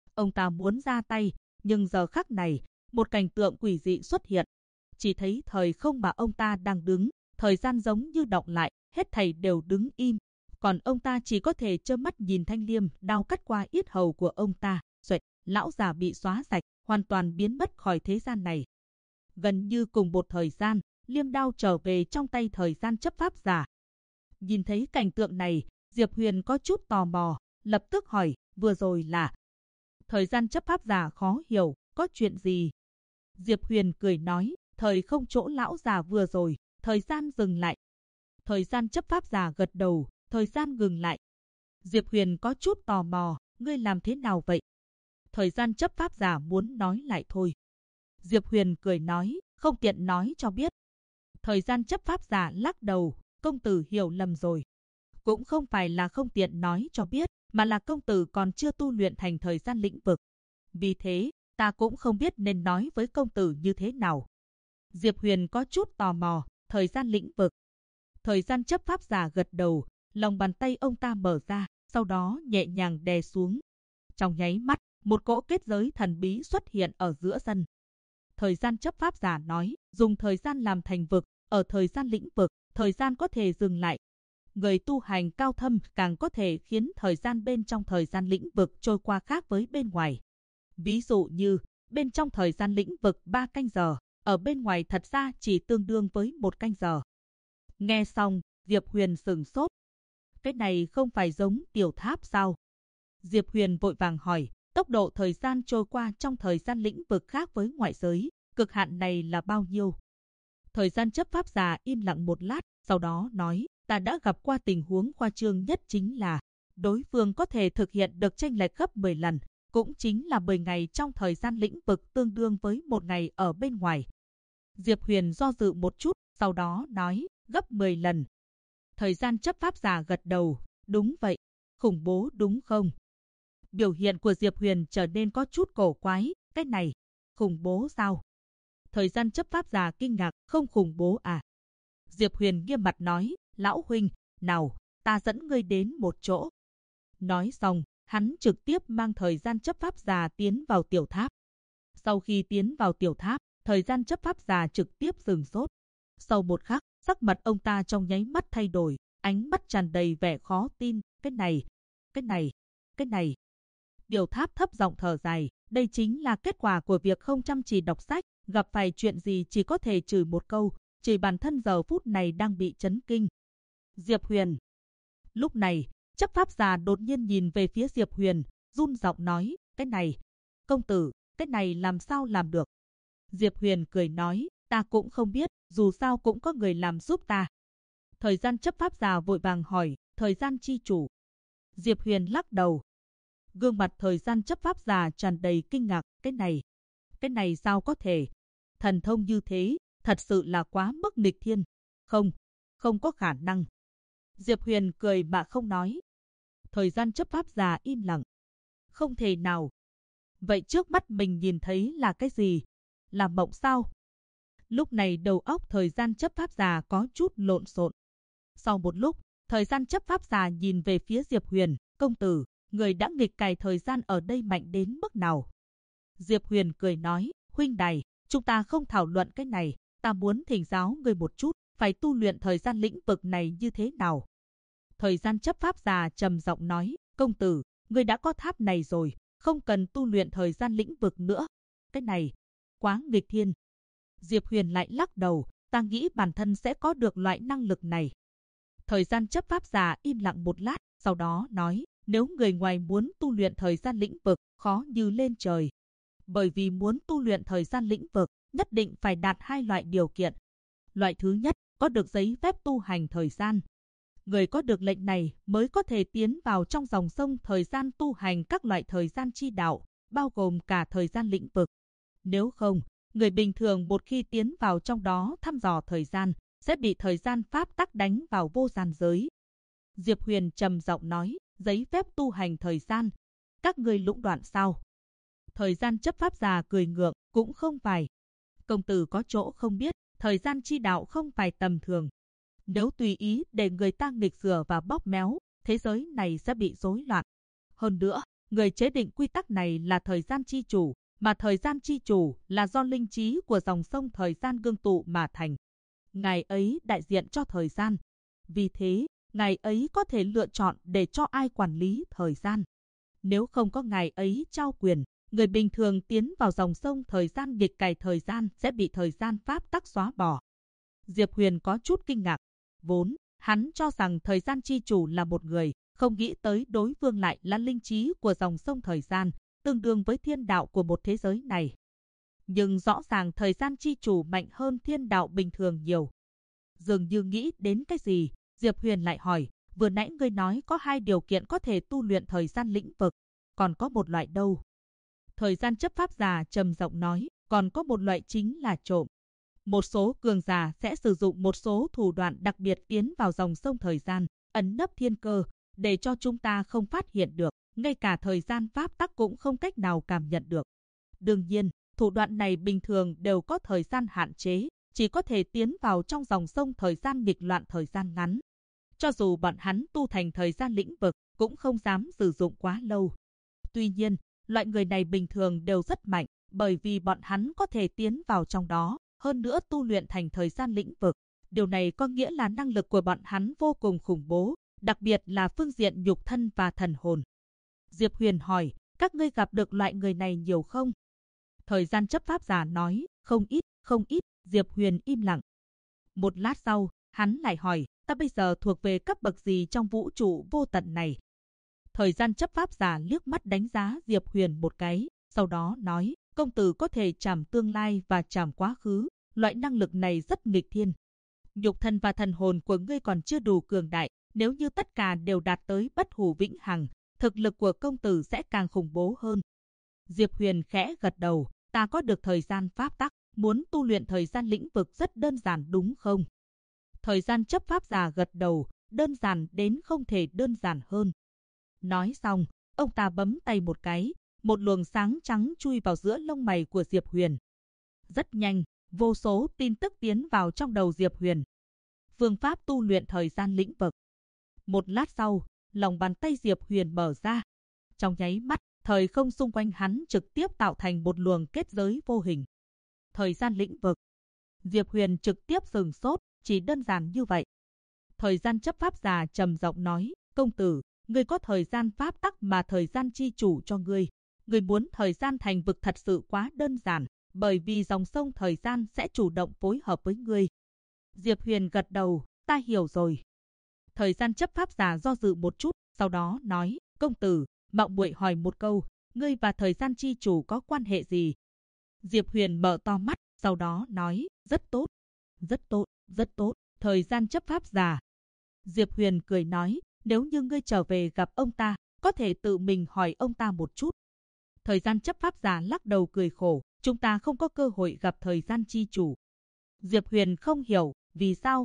S1: Ông ta muốn ra tay, nhưng giờ khắc này, một cảnh tượng quỷ dị xuất hiện. Chỉ thấy thời không mà ông ta đang đứng, thời gian giống như đọng lại, hết thảy đều đứng im. Còn ông ta chỉ có thể trơ mắt nhìn thanh liêm đao cắt qua yết hầu của ông ta. Xoẹt, lão già bị xóa sạch, hoàn toàn biến mất khỏi thế gian này. Gần như cùng một thời gian, liêm đao trở về trong tay thời gian chấp pháp giả. Nhìn thấy cảnh tượng này, Diệp Huyền có chút tò mò, lập tức hỏi, vừa rồi là... Thời gian chấp pháp giả khó hiểu, có chuyện gì? Diệp Huyền cười nói, thời không chỗ lão già vừa rồi, thời gian dừng lại. Thời gian chấp pháp giả gật đầu, thời gian ngừng lại. Diệp Huyền có chút tò mò, ngươi làm thế nào vậy? Thời gian chấp pháp giả muốn nói lại thôi. Diệp Huyền cười nói, không tiện nói cho biết. Thời gian chấp pháp giả lắc đầu, công tử hiểu lầm rồi. Cũng không phải là không tiện nói cho biết, mà là công tử còn chưa tu luyện thành thời gian lĩnh vực. Vì thế, ta cũng không biết nên nói với công tử như thế nào. Diệp Huyền có chút tò mò, thời gian lĩnh vực. Thời gian chấp pháp giả gật đầu, lòng bàn tay ông ta mở ra, sau đó nhẹ nhàng đè xuống. Trong nháy mắt, một cỗ kết giới thần bí xuất hiện ở giữa sân. Thời gian chấp pháp giả nói, dùng thời gian làm thành vực, ở thời gian lĩnh vực, thời gian có thể dừng lại. Người tu hành cao thâm càng có thể khiến thời gian bên trong thời gian lĩnh vực trôi qua khác với bên ngoài. Ví dụ như, bên trong thời gian lĩnh vực 3 canh giờ, ở bên ngoài thật ra chỉ tương đương với 1 canh giờ. Nghe xong, Diệp Huyền sửng sốt. Cái này không phải giống tiểu tháp sao? Diệp Huyền vội vàng hỏi, tốc độ thời gian trôi qua trong thời gian lĩnh vực khác với ngoại giới, cực hạn này là bao nhiêu? Thời gian chấp pháp giả im lặng một lát, sau đó nói, ta đã gặp qua tình huống khoa trương nhất chính là đối phương có thể thực hiện được chênh lệch gấp 10 lần, cũng chính là 10 ngày trong thời gian lĩnh vực tương đương với 1 ngày ở bên ngoài. Diệp Huyền do dự một chút, sau đó nói, gấp 10 lần. Thời gian chấp pháp giả gật đầu, đúng vậy, khủng bố đúng không? Biểu hiện của Diệp Huyền trở nên có chút cổ quái, cái này, khủng bố sao? Thời gian chấp pháp giả kinh ngạc, không khủng bố à? Diệp Huyền nghiêm mặt nói, lão huynh, nào, ta dẫn ngươi đến một chỗ. Nói xong, hắn trực tiếp mang thời gian chấp pháp giả tiến vào tiểu tháp. Sau khi tiến vào tiểu tháp, thời gian chấp pháp giả trực tiếp dừng sốt. Sau một khắc, sắc mặt ông ta trong nháy mắt thay đổi, ánh mắt tràn đầy vẻ khó tin, cái này. Tiểu tháp thấp giọng thở dài, đây chính là kết quả của việc không chăm chỉ đọc sách, gặp phải chuyện gì chỉ có thể chửi một câu, chửi bản thân giờ phút này đang bị chấn kinh. Diệp Huyền. Lúc này, chấp pháp giả đột nhiên nhìn về phía Diệp Huyền, run giọng nói, cái này, công tử, cái này làm sao làm được? Diệp Huyền cười nói, ta cũng không biết, dù sao cũng có người làm giúp ta. Thời gian chấp pháp giả vội vàng hỏi, thời gian chi chủ. Diệp Huyền lắc đầu. Gương mặt thời gian chấp pháp giả tràn đầy kinh ngạc, cái này sao có thể? Thần thông như thế, thật sự là quá mức nghịch thiên. Không có khả năng. Diệp Huyền cười mà không nói. Thời gian chấp pháp giả im lặng. Không thể nào. Vậy trước mắt mình nhìn thấy là cái gì? Là mộng sao? Lúc này đầu óc thời gian chấp pháp giả có chút lộn xộn. Sau một lúc, thời gian chấp pháp giả nhìn về phía Diệp Huyền, công tử, người đã nghịch cài thời gian ở đây mạnh đến mức nào? Diệp Huyền cười nói, huynh đài, chúng ta không thảo luận cái này, ta muốn thỉnh giáo người một chút, phải tu luyện thời gian lĩnh vực này như thế nào? Thời gian chấp pháp giả trầm giọng nói, công tử, người đã có tháp này rồi, không cần tu luyện thời gian lĩnh vực nữa. Cái này, quá nghịch thiên. Diệp Huyền lại lắc đầu, ta nghĩ bản thân sẽ có được loại năng lực này. Thời gian chấp pháp giả im lặng một lát, sau đó nói, nếu người ngoài muốn tu luyện thời gian lĩnh vực, khó như lên trời. Bởi vì muốn tu luyện thời gian lĩnh vực, nhất định phải đạt 2 loại điều kiện. Loại thứ nhất, có được giấy phép tu hành thời gian. Người có được lệnh này mới có thể tiến vào trong dòng sông thời gian tu hành các loại thời gian chi đạo, bao gồm cả thời gian lĩnh vực. Nếu không, người bình thường một khi tiến vào trong đó thăm dò thời gian, sẽ bị thời gian pháp tắc đánh vào vô gian giới. Diệp Huyền trầm giọng nói, giấy phép tu hành thời gian. Các người lũng đoạn sao? Thời gian chấp pháp giả cười ngượng, cũng không phải. Công tử có chỗ không biết, thời gian chi đạo không phải tầm thường. Nếu tùy ý để người ta nghịch sửa và bóp méo, thế giới này sẽ bị rối loạn. Hơn nữa, Người chế định quy tắc này là thời gian chi chủ, mà thời gian chi chủ là do linh trí của dòng sông thời gian ngưng tụ mà thành. Ngài ấy đại diện cho thời gian. Vì thế, Ngài ấy có thể lựa chọn để cho ai quản lý thời gian. Nếu không có Ngài ấy trao quyền, người bình thường tiến vào dòng sông thời gian nghịch cày thời gian sẽ bị thời gian pháp tắc xóa bỏ. Diệp Huyền có chút kinh ngạc. Vốn, hắn cho rằng thời gian chi chủ là một người, không nghĩ tới đối phương lại là linh trí của dòng sông thời gian, tương đương với thiên đạo của một thế giới này. Nhưng rõ ràng thời gian chi chủ mạnh hơn thiên đạo bình thường nhiều. Dường như nghĩ đến cái gì, Diệp Huyền lại hỏi, vừa nãy ngươi nói có 2 điều kiện có thể tu luyện thời gian lĩnh vực, còn có một loại đâu? Thời gian chấp pháp giả trầm giọng nói, còn có một loại chính là trộm. Một số cường giả sẽ sử dụng một số thủ đoạn đặc biệt tiến vào dòng sông thời gian, ẩn nấp thiên cơ, để cho chúng ta không phát hiện được, ngay cả thời gian pháp tắc cũng không cách nào cảm nhận được. Đương nhiên, thủ đoạn này bình thường đều có thời gian hạn chế, chỉ có thể tiến vào trong dòng sông thời gian nghịch loạn thời gian ngắn. Cho dù bọn hắn tu thành thời gian lĩnh vực, cũng không dám sử dụng quá lâu. Tuy nhiên, loại người này bình thường đều rất mạnh, bởi vì bọn hắn có thể tiến vào trong đó, hơn nữa tu luyện thành thời gian lĩnh vực. Điều này có nghĩa là năng lực của bọn hắn vô cùng khủng bố, đặc biệt là phương diện nhục thân và thần hồn. Diệp Huyền hỏi, các ngươi gặp được loại người này nhiều không? Thời gian chấp pháp giả nói, không ít, Diệp Huyền im lặng. Một lát sau, hắn lại hỏi, ta bây giờ thuộc về cấp bậc gì trong vũ trụ vô tận này? Thời gian chấp pháp giả liếc mắt đánh giá Diệp Huyền một cái, sau đó nói, công tử có thể trảm tương lai và trảm quá khứ, loại năng lực này rất nghịch thiên. Nhục thân và thần hồn của ngươi còn chưa đủ cường đại, nếu như tất cả đều đạt tới bất hủ vĩnh hằng, thực lực của công tử sẽ càng khủng bố hơn. Diệp Huyền khẽ gật đầu, ta có được thời gian pháp tắc, muốn tu luyện thời gian lĩnh vực rất đơn giản đúng không? Thời gian chấp pháp giả gật đầu, đơn giản đến không thể đơn giản hơn. Nói xong, ông ta bấm tay một cái, một luồng sáng trắng chui vào giữa lông mày của Diệp Huyền. Rất nhanh, vô số tin tức tiến vào trong đầu Diệp Huyền. Phương pháp tu luyện thời gian lĩnh vực. Một lát sau, lòng bàn tay Diệp Huyền mở ra. Trong nháy mắt, thời không xung quanh hắn trực tiếp tạo thành một luồng kết giới vô hình. Thời gian lĩnh vực. Diệp Huyền trực tiếp sửng sốt, chỉ đơn giản như vậy. Thời gian chấp pháp giả trầm giọng nói, công tử, ngươi có thời gian pháp tắc mà thời gian chi chủ cho ngươi. Ngươi muốn thời gian thành vực thật sự quá đơn giản, bởi vì dòng sông thời gian sẽ chủ động phối hợp với ngươi. Diệp Huyền gật đầu, ta hiểu rồi. Thời gian chấp pháp giả do dự một chút, sau đó nói, công tử, mạo muội hỏi một câu, ngươi và thời gian chi chủ có quan hệ gì? Diệp Huyền mở to mắt, sau đó nói, rất tốt, rất tốt, rất tốt, thời gian chấp pháp giả. Diệp Huyền cười nói, nếu như ngươi trở về gặp ông ta, có thể tự mình hỏi ông ta một chút. Thời gian chấp pháp giả lắc đầu cười khổ, chúng ta không có cơ hội gặp thời gian chi chủ. Diệp Huyền không hiểu, vì sao?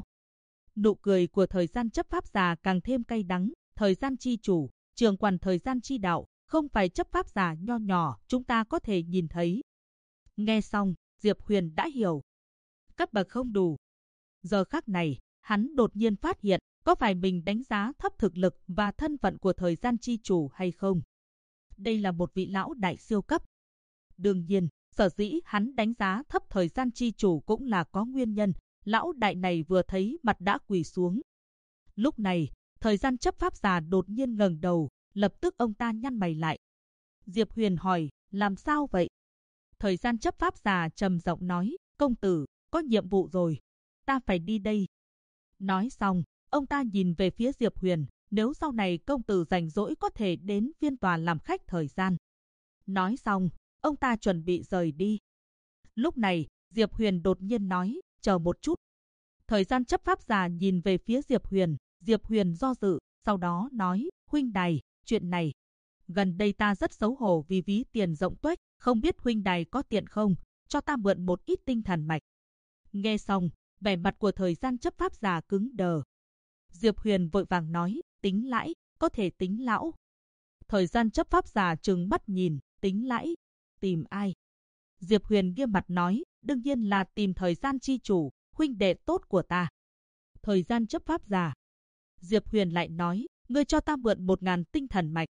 S1: Nụ cười của thời gian chấp pháp giả càng thêm cay đắng, thời gian chi chủ, trưởng quản thời gian chi đạo, không phải chấp pháp giả nho nhỏ, chúng ta có thể nhìn thấy. Nghe xong, Diệp Huyền đã hiểu. Cấp bậc không đủ. Giờ khắc này, hắn đột nhiên phát hiện, có phải mình đánh giá thấp thực lực và thân phận của thời gian chi chủ hay không? Đây là một vị lão đại siêu cấp. Đương nhiên, sở dĩ hắn đánh giá thấp thời gian chi chủ cũng là có nguyên nhân. Lão đại này vừa thấy mặt đã quỳ xuống. Lúc này, thời gian chấp pháp giả đột nhiên ngẩng đầu, lập tức ông ta nhăn mày lại. Diệp Huyền hỏi, làm sao vậy? Thời gian chấp pháp giả trầm giọng nói, công tử, có nhiệm vụ rồi. Ta phải đi đây. Nói xong, ông ta nhìn về phía Diệp Huyền, nếu sau này công tử rảnh rỗi có thể đến phiên tòa làm khách thời gian. Nói xong, ông ta chuẩn bị rời đi. Lúc này, Diệp Huyền đột nhiên nói, chờ một chút. Thời gian chấp pháp giả nhìn về phía Diệp Huyền do dự, sau đó nói, huynh đài, chuyện này. Gần đây ta rất xấu hổ vì ví tiền rộng tuếch, không biết huynh đài có tiện không, cho ta mượn một ít tinh thần mạch. Nghe xong, vẻ mặt của thời gian chấp pháp giả cứng đờ. Diệp Huyền vội vàng nói, tính lãi, có thể tính lão. Thời gian chấp pháp giả trừng mắt nhìn, tính lãi, tìm ai? Diệp Huyền nghiêm mặt nói, đương nhiên là tìm thời gian chi chủ, huynh đệ tốt của ta. Thời gian chấp pháp giả. Diệp Huyền lại nói, ngươi cho ta mượn 1000 tinh thần mạch,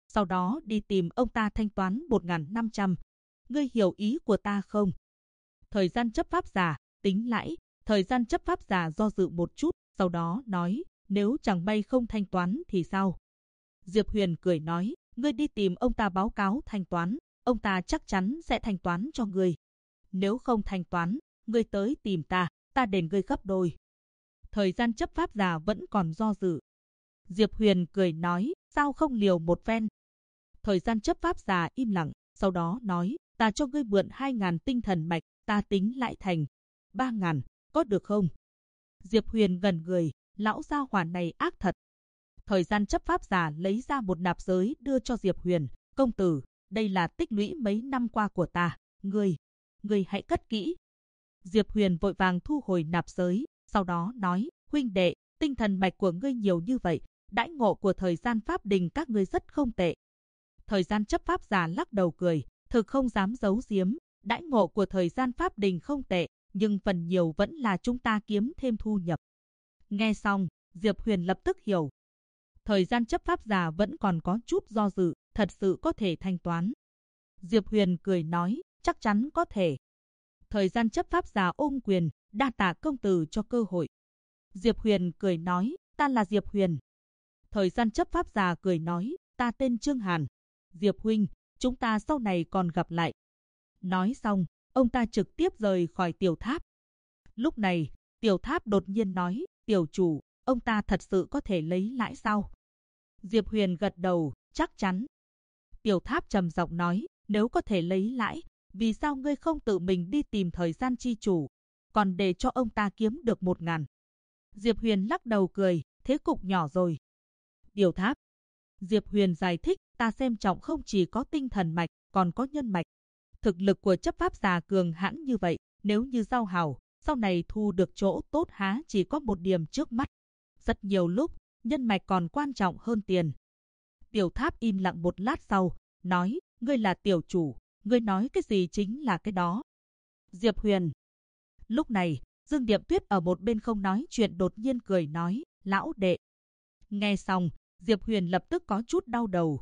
S1: sau đó đi tìm ông ta thanh toán 1.500. Ngươi hiểu ý của ta không? Thời gian chấp pháp giả, tính lãi. Thời gian chấp pháp giả do dự một chút, sau đó nói, nếu chẳng may không thanh toán thì sao? Diệp Huyền cười nói, ngươi đi tìm ông ta báo cáo thanh toán, ông ta chắc chắn sẽ thanh toán cho ngươi. Nếu không thanh toán, ngươi tới tìm ta đền ngươi gấp đôi. Thời gian chấp pháp giả vẫn còn do dự. Diệp Huyền cười nói, sao không liều một phen? Thời gian chấp pháp giả im lặng, sau đó nói, ta cho ngươi mượn 2.000 tinh thần mạch, ta tính lãi thành 3.000, có được không? Diệp Huyền gần người, lão gia hỏa này ác thật. Thời gian chấp pháp giả lấy ra một nạp giới đưa cho Diệp Huyền, công tử, đây là tích lũy mấy năm qua của ta, ngươi hãy cất kỹ. Diệp Huyền vội vàng thu hồi nạp giới, sau đó nói, huynh đệ, tinh thần mạch của ngươi nhiều như vậy, đãi ngộ của thời gian pháp đình các ngươi rất không tệ. Thời gian chấp pháp giả lắc đầu cười, thực không dám giấu giếm, đãi ngộ của thời gian pháp đình không tệ, nhưng phần nhiều vẫn là chúng ta kiếm thêm thu nhập. Nghe xong, Diệp Huyền lập tức hiểu. Thời gian chấp pháp giả vẫn còn có chút do dự, thật sự có thể thanh toán. Diệp Huyền cười nói, chắc chắn có thể. Thời gian chấp pháp giả ôm quyền, đa tạ công tử cho cơ hội. Diệp Huyền cười nói, ta là Diệp Huyền. Thời gian chấp pháp giả cười nói, ta tên Trương Hàn. Diệp huynh, chúng ta sau này còn gặp lại. Nói xong, ông ta trực tiếp rời khỏi tiểu tháp. Lúc này, tiểu tháp đột nhiên nói, tiểu chủ, ông ta thật sự có thể lấy lãi sao? Diệp Huyền gật đầu, chắc chắn. Tiểu tháp trầm giọng nói, nếu có thể lấy lãi, vì sao ngươi không tự mình đi tìm thời gian chi chủ, còn để cho ông ta kiếm được 1.000? Diệp Huyền lắc đầu cười, thế cục nhỏ rồi. Tiểu tháp. Diệp Huyền giải thích, ta xem trọng không chỉ có tinh thần mạch, còn có nhân mạch. Thực lực của chấp pháp giả cường hãn như vậy, nếu như giao hảo, sau này thu được chỗ tốt há chỉ có một điểm trước mắt. Rất nhiều lúc, nhân mạch còn quan trọng hơn tiền. Tiểu tháp im lặng một lát sau, nói, ngươi là tiểu chủ, ngươi nói cái gì chính là cái đó. Diệp Huyền. Lúc này, Dương Điệp Tuyết ở một bên không nói chuyện đột nhiên cười nói, lão đệ. Nghe xong, Diệp Huyền lập tức có chút đau đầu.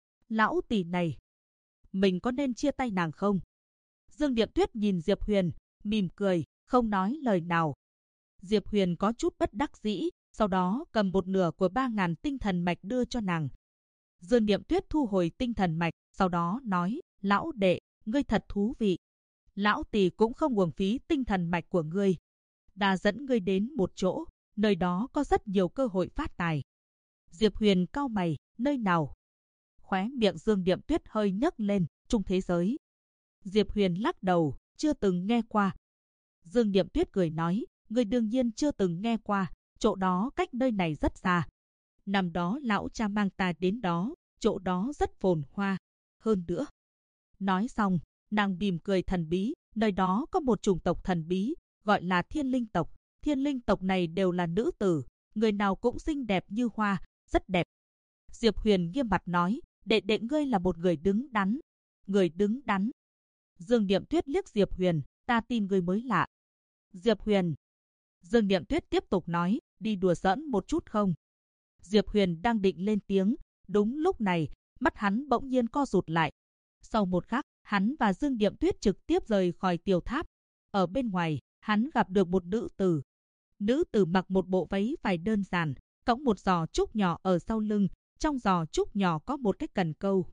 S1: Lão tỷ này, mình có nên chia tay nàng không? Dương Điệp Tuyết nhìn Diệp Huyền, mỉm cười, không nói lời nào. Diệp Huyền có chút bất đắc dĩ, sau đó cầm một nửa của 3.000 tinh thần mạch đưa cho nàng. Dương Điệp Tuyết thu hồi tinh thần mạch, sau đó nói, lão đệ, ngươi thật thú vị. Lão tỷ cũng không uổng phí tinh thần mạch của ngươi. Đã dẫn ngươi đến một chỗ, nơi đó có rất nhiều cơ hội phát tài. Diệp Huyền cau mày, nơi nào? Khóe miệng Dương Điệp Tuyết hơi nhấc lên, trung thế giới. Diệp Huyền lắc đầu, chưa từng nghe qua. Dương Điệp Tuyết cười nói, ngươi đương nhiên chưa từng nghe qua, chỗ đó cách nơi này rất xa. Năm đó lão cha mang ta đến đó, chỗ đó rất phồn hoa. Hơn nữa. Nói xong, nàng mỉm cười thần bí, nơi đó có một chủng tộc thần bí, gọi là Thiên Linh tộc. Thiên Linh tộc này đều là nữ tử, người nào cũng xinh đẹp như hoa, rất đẹp. Diệp Huyền nghiêm mặt nói, đệ đệ ngươi là một người đứng đắn. Người đứng đắn. Dương Điệp Tuyết liếc Diệp Huyền, ta tin ngươi mới lạ. Diệp Huyền. Dương Điệp Tuyết tiếp tục nói, đi đùa giỡn một chút không? Diệp Huyền đang định lên tiếng, đúng lúc này, mắt hắn bỗng nhiên co rụt lại. Sau một khắc, hắn và Dương Điệp Tuyết trực tiếp rời khỏi tiểu tháp. Ở bên ngoài, hắn gặp được một nữ tử. Nữ tử mặc một bộ váy vải đơn giản, cõng một giò trúc nhỏ ở sau lưng, trong giò trúc nhỏ có một cái cần câu.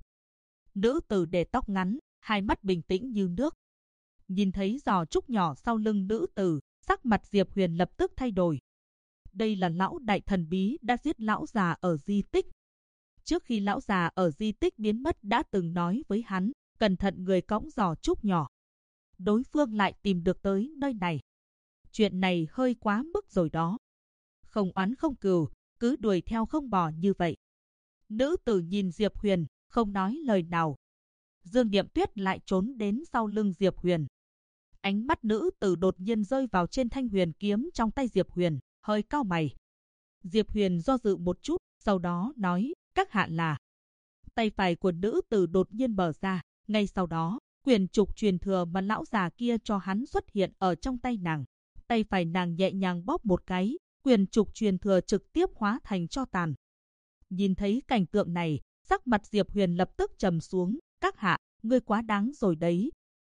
S1: Nữ tử để tóc ngắn, hai mắt bình tĩnh như nước. Nhìn thấy giò trúc nhỏ sau lưng nữ tử, sắc mặt Diệp Huyền lập tức thay đổi. Đây là lão đại thần bí đã giết lão già ở di tích. Trước khi lão già ở di tích biến mất đã từng nói với hắn, cẩn thận người cõng giò trúc nhỏ. Đối phương lại tìm được tới nơi này. Chuyện này hơi quá mức rồi đó. Không oán không cừu, cứ đuổi theo không bỏ như vậy. Nữ tử nhìn Diệp Huyền, không nói lời nào. Dương Điệp Tuyết lại trốn đến sau lưng Diệp Huyền. Ánh mắt nữ tử đột nhiên rơi vào trên thanh huyền kiếm trong tay Diệp Huyền, hơi cau mày. Diệp Huyền do dự một chút, sau đó nói, các hạ là. Tay phải của nữ tử đột nhiên mở ra, ngay sau đó, quyền trục truyền thừa mà lão già kia cho hắn xuất hiện ở trong tay nàng. Tay phải nàng nhẹ nhàng bóp một cái, quyền trục truyền thừa trực tiếp hóa thành tro tàn. Nhìn thấy cảnh tượng này, Sắc mặt Diệp Huyền lập tức trầm xuống, các hạ, ngươi quá đáng rồi đấy.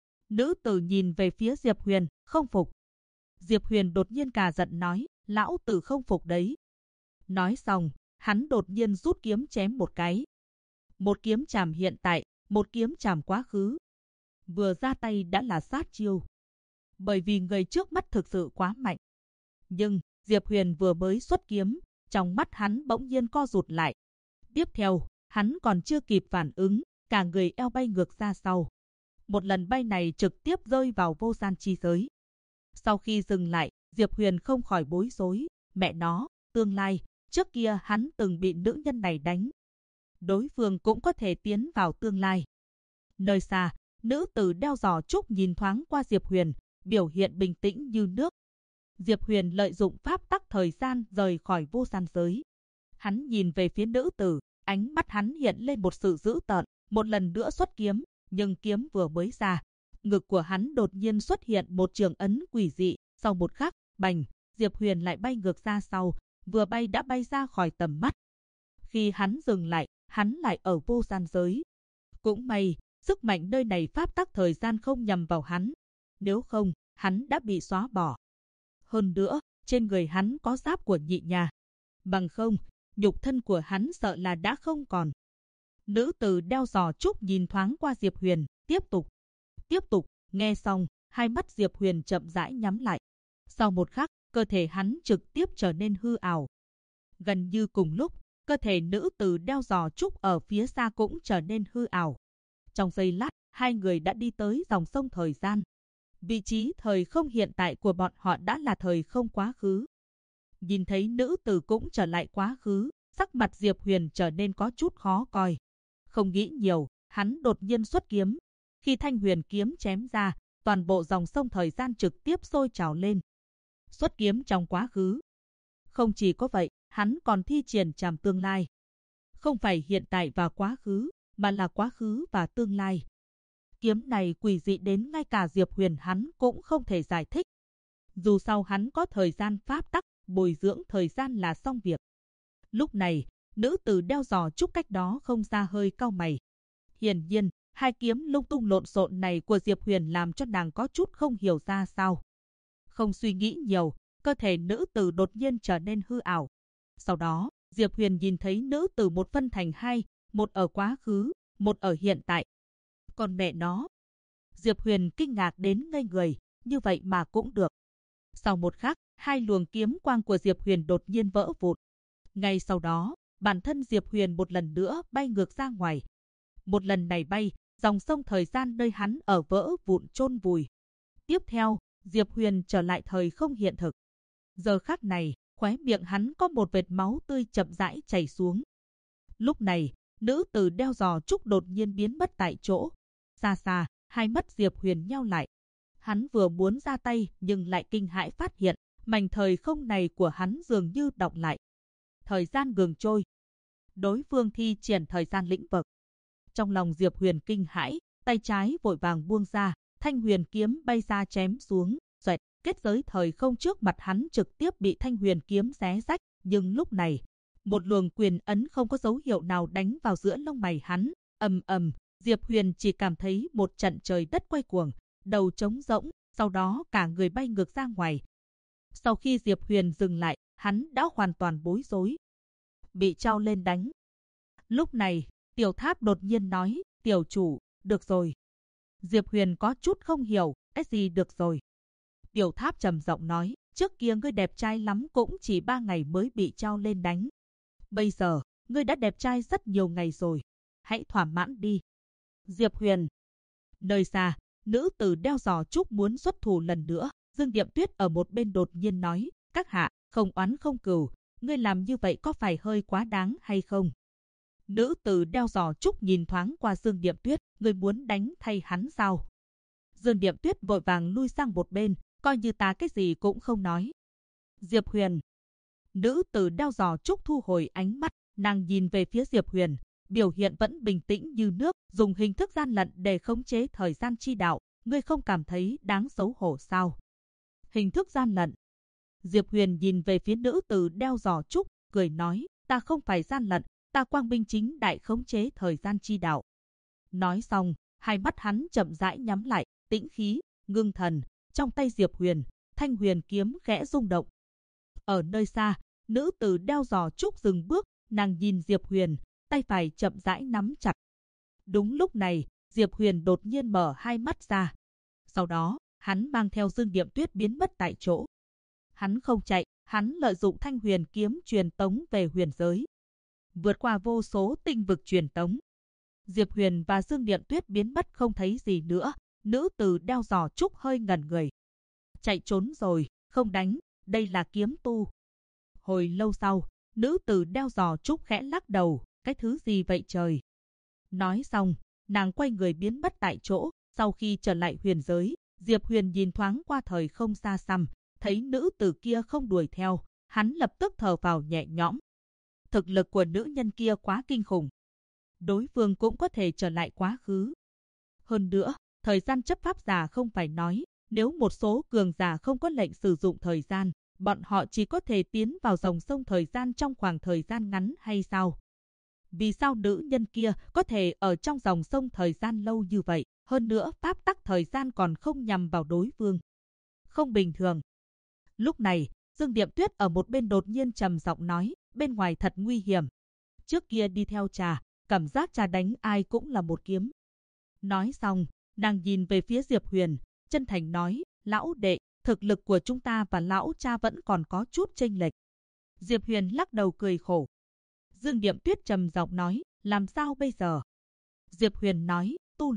S1: Nữ tử nhìn về phía Diệp Huyền, không phục. Diệp Huyền đột nhiên cả giận nói, lão tử không phục đấy. Nói xong, hắn đột nhiên rút kiếm chém một cái. Một kiếm chạm hiện tại, một kiếm chạm quá khứ. Vừa ra tay đã là sát chiêu. Bởi vì người trước mắt thực sự quá mạnh. Nhưng, Diệp Huyền vừa mới xuất kiếm, trong mắt hắn bỗng nhiên co rụt lại. Tiếp theo, hắn còn chưa kịp phản ứng, cả người eo bay ngược ra sau. Một lần bay này trực tiếp rơi vào vô gian chi giới. Sau khi dừng lại, Diệp Huyền không khỏi bối rối, mẹ nó, tương lai, trước kia hắn từng bị nữ nhân này đánh. Đối phương cũng có thể tiến vào tương lai. Nơi xa, nữ tử đeo giò trúc nhìn thoáng qua Diệp Huyền, biểu hiện bình tĩnh như nước. Diệp Huyền lợi dụng pháp tắc thời gian rời khỏi vô gian giới. Hắn nhìn về phía nữ tử, ánh mắt hắn hiện lên một sự dữ tợn, một lần nữa xuất kiếm, nhưng kiếm vừa mới ra, ngực của hắn đột nhiên xuất hiện một trường ấn quỷ dị, sau một khắc, bành, Diệp Huyền lại bay ngược ra sau, vừa bay đã bay ra khỏi tầm mắt. Khi hắn dừng lại, hắn lại ở vô gian giới. Cũng may, sức mạnh nơi này pháp tắc thời gian không nhằm vào hắn, nếu không, hắn đã bị xóa bỏ. Hơn nữa, trên người hắn có giáp của nhị nhà, bằng không, nhục thân của hắn sợ là đã không còn. Nữ tử đeo giò trúc nhìn thoáng qua Diệp Huyền, tiếp tục, nghe xong, hai mắt Diệp Huyền chậm rãi nhắm lại. Sau một khắc, cơ thể hắn trực tiếp trở nên hư ảo. Gần như cùng lúc, cơ thể nữ tử đeo giò trúc ở phía xa cũng trở nên hư ảo. Trong giây lát, hai người đã đi tới dòng sông thời gian. Vị trí thời không hiện tại của bọn họ đã là thời không quá khứ. Nhìn thấy nữ tử cũng trở lại quá khứ, sắc mặt Diệp Huyền trở nên có chút khó coi. Không nghĩ nhiều, hắn đột nhiên xuất kiếm. Khi thanh huyền kiếm chém ra, toàn bộ dòng sông thời gian trực tiếp sôi trào lên. Xuất kiếm trong quá khứ. Không chỉ có vậy, hắn còn thi triển trảm tương lai. Không phải hiện tại và quá khứ, mà là quá khứ và tương lai. Kiếm này quỷ dị đến ngay cả Diệp Huyền hắn cũng không thể giải thích. Dù sao hắn có thời gian pháp tắc, bồi dưỡng thời gian là xong việc. Lúc này, nữ tử đeo giò trúc cách đó không xa hơi cau mày. Hiển nhiên, hai kiếm lung tung lộn xộn này của Diệp Huyền làm cho nàng có chút không hiểu ra sao. Không suy nghĩ nhiều, cơ thể nữ tử đột nhiên trở nên hư ảo. Sau đó, Diệp Huyền nhìn thấy nữ tử một phân thành hai, một ở quá khứ, một ở hiện tại. Còn mẹ nó, Diệp Huyền kinh ngạc đến ngây người, như vậy mà cũng được. Sau một khắc, hai luồng kiếm quang của Diệp Huyền đột nhiên vỡ vụn. Ngay sau đó, bản thân Diệp Huyền một lần nữa bay ngược ra ngoài. Một lần này bay, dòng sông thời gian nơi hắn ở vỡ vụn chôn vùi. Tiếp theo, Diệp Huyền trở lại thời không hiện thực. Giờ khắc này, khóe miệng hắn có một vệt máu tươi chậm rãi chảy xuống. Lúc này, nữ tử đeo giò trúc đột nhiên biến mất tại chỗ. Xa xa, hai mắt Diệp Huyền nheo lại. Hắn vừa muốn ra tay nhưng lại kinh hãi phát hiện, mảnh thời không này của hắn dường như đọng lại. Thời gian ngừng trôi. Đối phương thi triển thời gian lĩnh vực. Trong lòng Diệp Huyền kinh hãi, tay trái vội vàng buông ra, thanh huyền kiếm bay ra chém xuống, xoẹt, kết giới thời không trước mặt hắn trực tiếp bị thanh huyền kiếm xé rách, nhưng lúc này, một luồng quyền ấn không có dấu hiệu nào đánh vào giữa lông mày hắn, ầm ầm, Diệp Huyền chỉ cảm thấy một trận trời đất quay cuồng, đầu trống rỗng, sau đó cả người bay ngược ra ngoài. Sau khi Diệp Huyền dừng lại, hắn đã hoàn toàn bối rối. Bị trao lên đánh. Lúc này, Tiểu Tháp đột nhiên nói, tiểu chủ, được rồi. Diệp Huyền có chút không hiểu, cái gì được rồi. Tiểu Tháp trầm giọng nói, trước kia ngươi đẹp trai lắm cũng chỉ 3 ngày mới bị trao lên đánh. Bây giờ, ngươi đã đẹp trai rất nhiều ngày rồi. Hãy thỏa mãn đi. Diệp Huyền. Nơi xa, nữ tử đeo giò trúc muốn xuất thủ lần nữa. Dương Điệm Tuyết ở một bên đột nhiên nói, các hạ, không oán không cừu, ngươi làm như vậy có phải hơi quá đáng hay không? Nữ tử đeo giò trúc nhìn thoáng qua Dương Điệm Tuyết, ngươi muốn đánh thay hắn sao? Dương Điệm Tuyết vội vàng lui sang một bên, coi như ta cái gì cũng không nói. Diệp Huyền. Nữ tử đeo giò trúc thu hồi ánh mắt, nàng nhìn về phía Diệp Huyền, biểu hiện vẫn bình tĩnh như nước, dùng hình thức gian lận để khống chế thời gian chi đạo, ngươi không cảm thấy đáng xấu hổ sao? Hình thức gian lận. Diệp Huyền nhìn về phía nữ tử đeo giò trúc, cười nói, ta không phải gian lận, ta quang minh chính đại khống chế thời gian chi đạo. Nói xong, hai mắt hắn chậm rãi nhắm lại, tĩnh khí, ngưng thần. Trong tay Diệp Huyền, thanh huyền kiếm khẽ rung động. Ở nơi xa, nữ tử đeo giò trúc dừng bước, nàng nhìn Diệp Huyền, tay phải chậm rãi nắm chặt. Đúng lúc này, Diệp Huyền đột nhiên mở hai mắt ra. Sau đó, hắn mang theo Dương Điệm Tuyết biến mất tại chỗ. Hắn không chạy, hắn lợi dụng thanh huyền kiếm truyền tống về huyền giới. Vượt qua vô số tinh vực truyền tống. Diệp Huyền và Dương Điệm Tuyết biến mất không thấy gì nữa, nữ tử đeo giò trúc hơi ngẩn người. Chạy trốn rồi, không đánh, đây là kiếm tu. Hồi lâu sau, nữ tử đeo giò trúc khẽ lắc đầu, cái thứ gì vậy trời? Nói xong, nàng quay người biến mất tại chỗ. Sau khi trở lại huyền giới, Diệp Huyền nhìn thoáng qua thời không xa xăm, thấy nữ tử kia không đuổi theo, hắn lập tức thở phào nhẹ nhõm. Thực lực của nữ nhân kia quá kinh khủng. Đối phương cũng có thể trở lại quá khứ. Hơn nữa, thời gian chấp pháp giả không phải nói, nếu một số cường giả không có lệnh sử dụng thời gian, bọn họ chỉ có thể tiến vào dòng sông thời gian trong khoảng thời gian ngắn hay sao? Vì sao nữ nhân kia có thể ở trong dòng sông thời gian lâu như vậy? Hơn nữa pháp tắc thời gian còn không nhằm vào đối phương. Không bình thường. Lúc này, Dương Điệm Tuyết ở một bên đột nhiên trầm giọng nói, bên ngoài thật nguy hiểm. Trước kia đi theo trà, cảm giác trà đánh ai cũng là một kiếm. Nói xong, nàng nhìn về phía Diệp Huyền, chân thành nói, lão đệ, thực lực của chúng ta và lão cha vẫn còn có chút chênh lệch. Diệp Huyền lắc đầu cười khổ. Dương Điệm Tuyết trầm giọng nói, làm sao bây giờ? Diệp Huyền nói,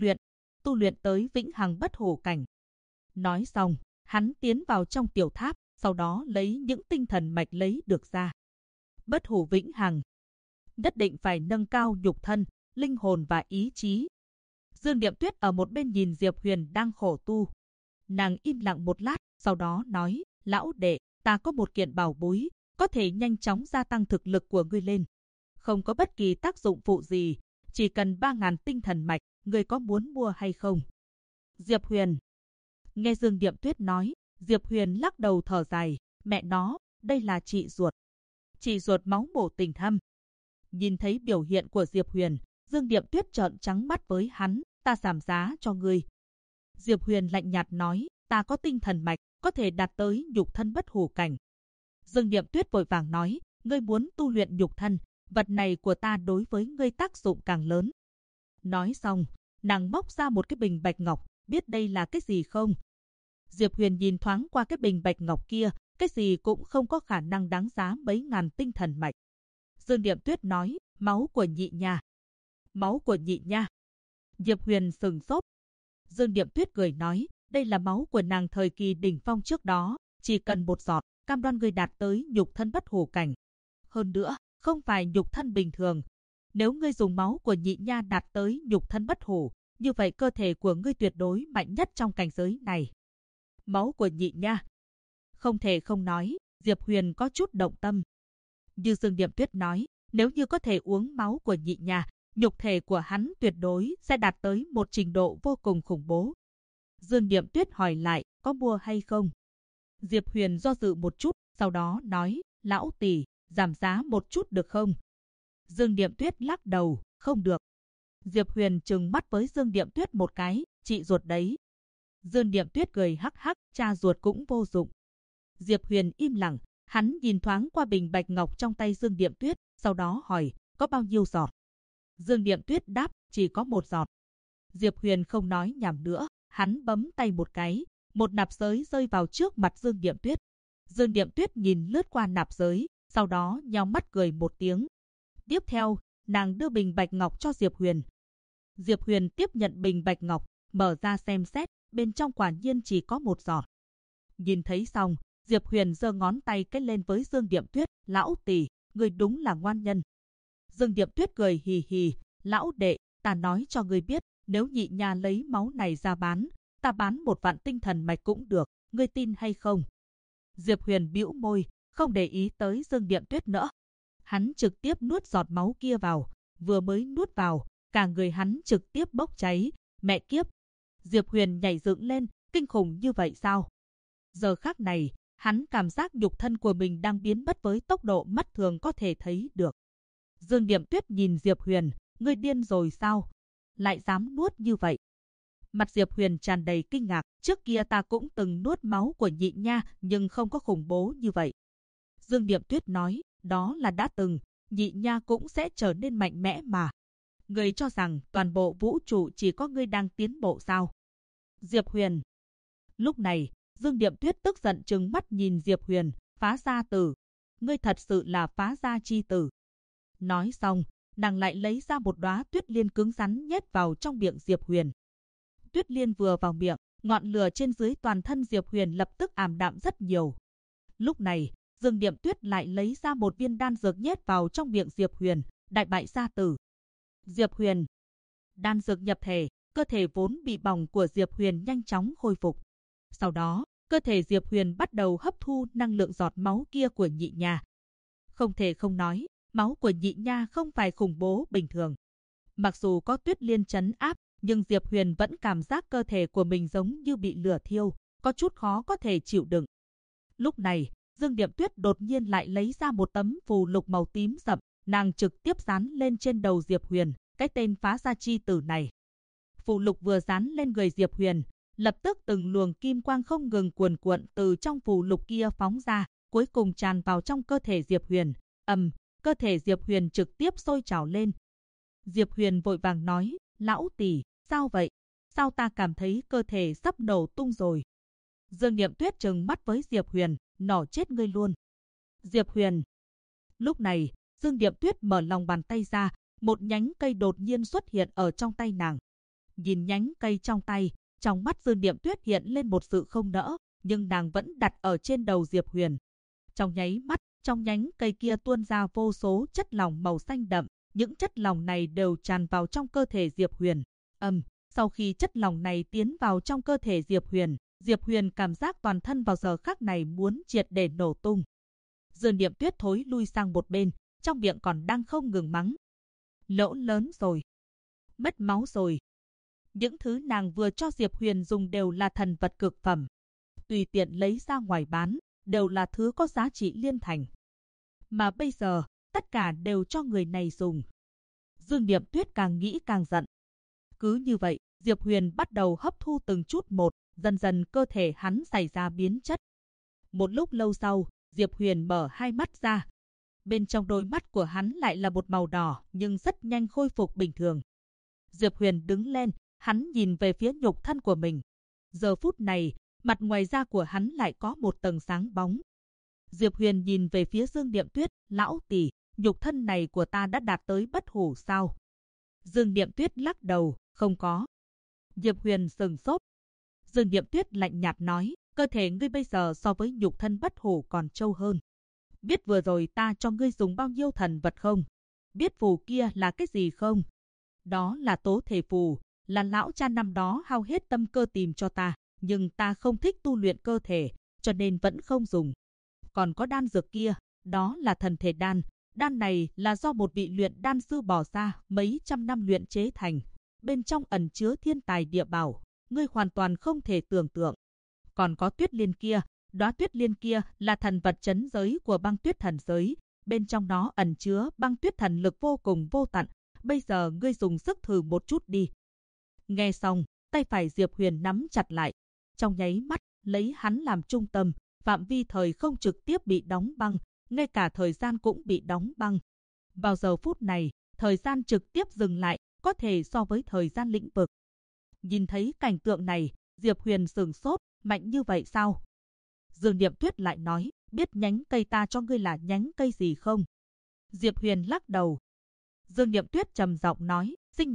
S1: tu luyện tới vĩnh hằng bất hủ cảnh. Nói xong, hắn tiến vào trong tiểu tháp, sau đó lấy những tinh thần mạch lấy được ra. Bất hủ vĩnh hằng. Nhất định phải nâng cao nhục thân, linh hồn và ý chí. Dương Điệm Tuyết ở một bên nhìn Diệp Huyền đang khổ tu. Nàng im lặng một lát, sau đó nói, lão đệ, ta có một kiện bảo bối, có thể nhanh chóng gia tăng thực lực của ngươi lên. Không có bất kỳ tác dụng phụ gì, chỉ cần 3.000 tinh thần mạch, ngươi có muốn mua hay không? Diệp Huyền. Nghe Dương Điệm Tuyết nói, Diệp Huyền lắc đầu thở dài, mẹ nó, đây là chị ruột. Chị ruột máu mủ tình thâm. Nhìn thấy biểu hiện của Diệp Huyền, Dương Điệm Tuyết trợn trắng mắt với hắn, ta giảm giá cho ngươi. Diệp Huyền lạnh nhạt nói, ta có tinh thần mạch, có thể đạt tới nhục thân bất hủ cảnh. Dương Điệm Tuyết vội vàng nói, ngươi muốn tu luyện nhục thân, vật này của ta đối với ngươi tác dụng càng lớn. Nói xong, nàng móc ra một cái bình bạch ngọc, biết đây là cái gì không? Diệp Huyền nhìn thoáng qua cái bình bạch ngọc kia, cái gì cũng không có khả năng đáng giá mấy ngàn tinh thần mạch. Dương Điệm Tuyết nói, máu của nhị nha. Máu của nhị nha. Diệp Huyền sừng sốt. Dương Điệm Tuyết cười nói, đây là máu của nàng thời kỳ đỉnh phong trước đó, chỉ cần một giọt, cam đoan ngươi đạt tới nhục thân bất hủ cảnh. Hơn nữa, không phải nhục thân bình thường. Nếu ngươi dùng máu của nhị nha đạt tới nhục thân bất hủ, như vậy cơ thể của ngươi tuyệt đối mạnh nhất trong cảnh giới này. Máu của nhị nha. Không thể không nói, Diệp Huyền có chút động tâm. Như Dương Điệm Tuyết nói, nếu như có thể uống máu của nhị nha, nhục thể của hắn tuyệt đối sẽ đạt tới một trình độ vô cùng khủng bố. Dương Điệm Tuyết hỏi lại, có mua hay không? Diệp Huyền do dự một chút, sau đó nói, lão tỷ, giảm giá một chút được không? Dương Điệm Tuyết lắc đầu, không được. Diệp Huyền trừng mắt với Dương Điệm Tuyết một cái, chị ruột đấy. Dương Điệm Tuyết cười hắc hắc, cha ruột cũng vô dụng. Diệp Huyền im lặng, hắn nhìn thoáng qua bình bạch ngọc trong tay Dương Điệm Tuyết, sau đó hỏi, có bao nhiêu giọt? Dương Điệm Tuyết đáp, chỉ có một giọt. Diệp Huyền không nói nhảm nữa, hắn bấm tay một cái, một nạp giới rơi vào trước mặt Dương Điệm Tuyết. Dương Điệm Tuyết nhìn lướt qua nạp giới, sau đó nheo mắt cười một tiếng. Tiếp theo, nàng đưa bình bạch ngọc cho Diệp Huyền. Diệp Huyền tiếp nhận bình bạch ngọc, mở ra xem xét, bên trong quả nhiên chỉ có một giọt. Nhìn thấy xong, Diệp Huyền giơ ngón tay cái lên với Dương Điệm Tuyết, lão tỷ, ngươi đúng là ngoan nhân. Dương Điệm Tuyết cười hì hì, lão đệ, ta nói cho ngươi biết, nếu nhị nha lấy máu này ra bán, ta bán 1 vạn tinh thần mạch cũng được, ngươi tin hay không? Diệp Huyền bĩu môi, không để ý tới Dương Điệm Tuyết nữa. Hắn trực tiếp nuốt giọt máu kia vào, vừa mới nuốt vào, cả người hắn trực tiếp bốc cháy, mẹ kiếp. Diệp Huyền nhảy dựng lên, kinh khủng như vậy sao? Giờ khắc này, hắn cảm giác nhục thân của mình đang biến mất với tốc độ mắt thường có thể thấy được. Dương Niệm Tuyết nhìn Diệp Huyền, ngươi điên rồi sao? Lại dám nuốt như vậy? Mặt Diệp Huyền tràn đầy kinh ngạc, trước kia ta cũng từng nuốt máu của nhị nha, nhưng không có khủng bố như vậy. Dương Niệm Tuyết nói, đó là đã từng, nhị nha cũng sẽ trở nên mạnh mẽ mà. Ngươi cho rằng toàn bộ vũ trụ chỉ có ngươi đang tiến bộ sao? Diệp Huyền. Lúc này, Dương Niệm Tuyết tức giận trừng mắt nhìn Diệp Huyền, phá gia tử. Ngươi thật sự là phá gia chi tử. Nói xong, nàng lại lấy ra một đóa tuyết liên cứng rắn nhét vào trong miệng Diệp Huyền. Tuyết liên vừa vào miệng, ngọn lửa trên dưới toàn thân Diệp Huyền lập tức ảm đạm rất nhiều. Lúc này, Dương Niệm Tuyết lại lấy ra một viên đan dược nhét vào trong miệng Diệp Huyền, đại bại gia tử. Diệp Huyền. Đan dược nhập thể, cơ thể vốn bị bỏng của Diệp Huyền nhanh chóng khôi phục. Sau đó, cơ thể Diệp Huyền bắt đầu hấp thu năng lượng giọt máu kia của nhị nha. Không thể không nói, máu của nhị nha không phải khủng bố bình thường. Mặc dù có tuyết liên trấn áp, nhưng Diệp Huyền vẫn cảm giác cơ thể của mình giống như bị lửa thiêu, có chút khó có thể chịu đựng. Lúc này, Dương Niệm Tuyết đột nhiên lại lấy ra một tấm phù lục màu tím sậm, nàng trực tiếp dán lên trên đầu Diệp Huyền, cái tên phá gia chi tử này. Phù lục vừa dán lên người Diệp Huyền, lập tức từng luồng kim quang không ngừng cuồn cuộn từ trong phù lục kia phóng ra, cuối cùng tràn vào trong cơ thể Diệp Huyền. Cơ thể Diệp Huyền trực tiếp sôi trào lên. Diệp Huyền vội vàng nói, lão tỷ, sao vậy? Sao ta cảm thấy cơ thể sắp nổ tung rồi? Dương Niệm Tuyết trừng mắt với Diệp Huyền, nổ chết ngươi luôn. Diệp Huyền. Lúc này, Dương Niệm Tuyết mở lòng bàn tay ra, một nhánh cây đột nhiên xuất hiện ở trong tay nàng. Nhìn nhánh cây trong tay, trong mắt Dương Niệm Tuyết hiện lên một sự không nỡ, nhưng nàng vẫn đặt ở trên đầu Diệp Huyền. Trong nháy mắt, trong nhánh cây kia tuôn ra vô số chất lỏng màu xanh đậm, những chất lỏng này đều tràn vào trong cơ thể Diệp Huyền. Sau khi chất lỏng này tiến vào trong cơ thể Diệp Huyền cảm giác toàn thân vào giờ khắc này muốn triệt để nổ tung. Dương Niệm Tuyết thối lui sang một bên, trong miệng còn đang không ngừng mắng. Lỗ lớn rồi. Mất máu rồi. Những thứ nàng vừa cho Diệp Huyền dùng đều là thần vật cực phẩm. Tùy tiện lấy ra ngoài bán, đều là thứ có giá trị liên thành. Mà bây giờ, tất cả đều cho người này dùng. Dương Niệm Tuyết càng nghĩ càng giận. Cứ như vậy, Diệp Huyền bắt đầu hấp thu từng chút một, dần dần cơ thể hắn xảy ra biến chất. Một lúc lâu sau, Diệp Huyền mở hai mắt ra. Bên trong đôi mắt của hắn lại là một màu đỏ, nhưng rất nhanh khôi phục bình thường. Diệp Huyền đứng lên, hắn nhìn về phía nhục thân của mình. Giờ phút này, mặt ngoài da của hắn lại có một tầng sáng bóng. Diệp Huyền nhìn về phía Dương Niệm Tuyết, lão tỷ, nhục thân này của ta đã đạt tới bất hủ sao? Dương Niệm Tuyết lắc đầu, không có. Diệp Huyền sừng sốt. Dương Niệm Tuyết lạnh nhạt nói, cơ thể ngươi bây giờ so với nhục thân bất hủ còn trâu hơn. Biết vừa rồi ta cho ngươi dùng bao nhiêu thần vật không? Biết phù kia là cái gì không? Đó là tố thể phù, là lão cha năm đó hao hết tâm cơ tìm cho ta, nhưng ta không thích tu luyện cơ thể, cho nên vẫn không dùng. Còn có đan dược kia, đó là thần thể đan. Đan này là do một vị luyện đan sư bỏ ra mấy trăm năm luyện chế thành. Bên trong ẩn chứa thiên tài địa bảo, ngươi hoàn toàn không thể tưởng tượng. Còn có tuyết liên kia, đóa tuyết liên kia là thần vật trấn giới của băng tuyết thần giới. Bên trong nó ẩn chứa băng tuyết thần lực vô cùng vô tận. Bây giờ ngươi dùng sức thử một chút đi. Nghe xong, tay phải Diệp Huyền nắm chặt lại. Trong nháy mắt, lấy hắn làm trung tâm, phạm vi thời không trực tiếp bị đóng băng, ngay cả thời gian cũng bị đóng băng. Vào giờ phút này, thời gian trực tiếp dừng lại, có thể so với thời gian lĩnh vực. Nhìn thấy cảnh tượng này, Diệp Huyền sửng sốt, mạnh như vậy sao? Dương Niệm Tuyết lại nói, biết nhánh cây ta cho ngươi là nhánh cây gì không? Diệp Huyền lắc đầu. Dương Niệm Tuyết trầm giọng nói, sinh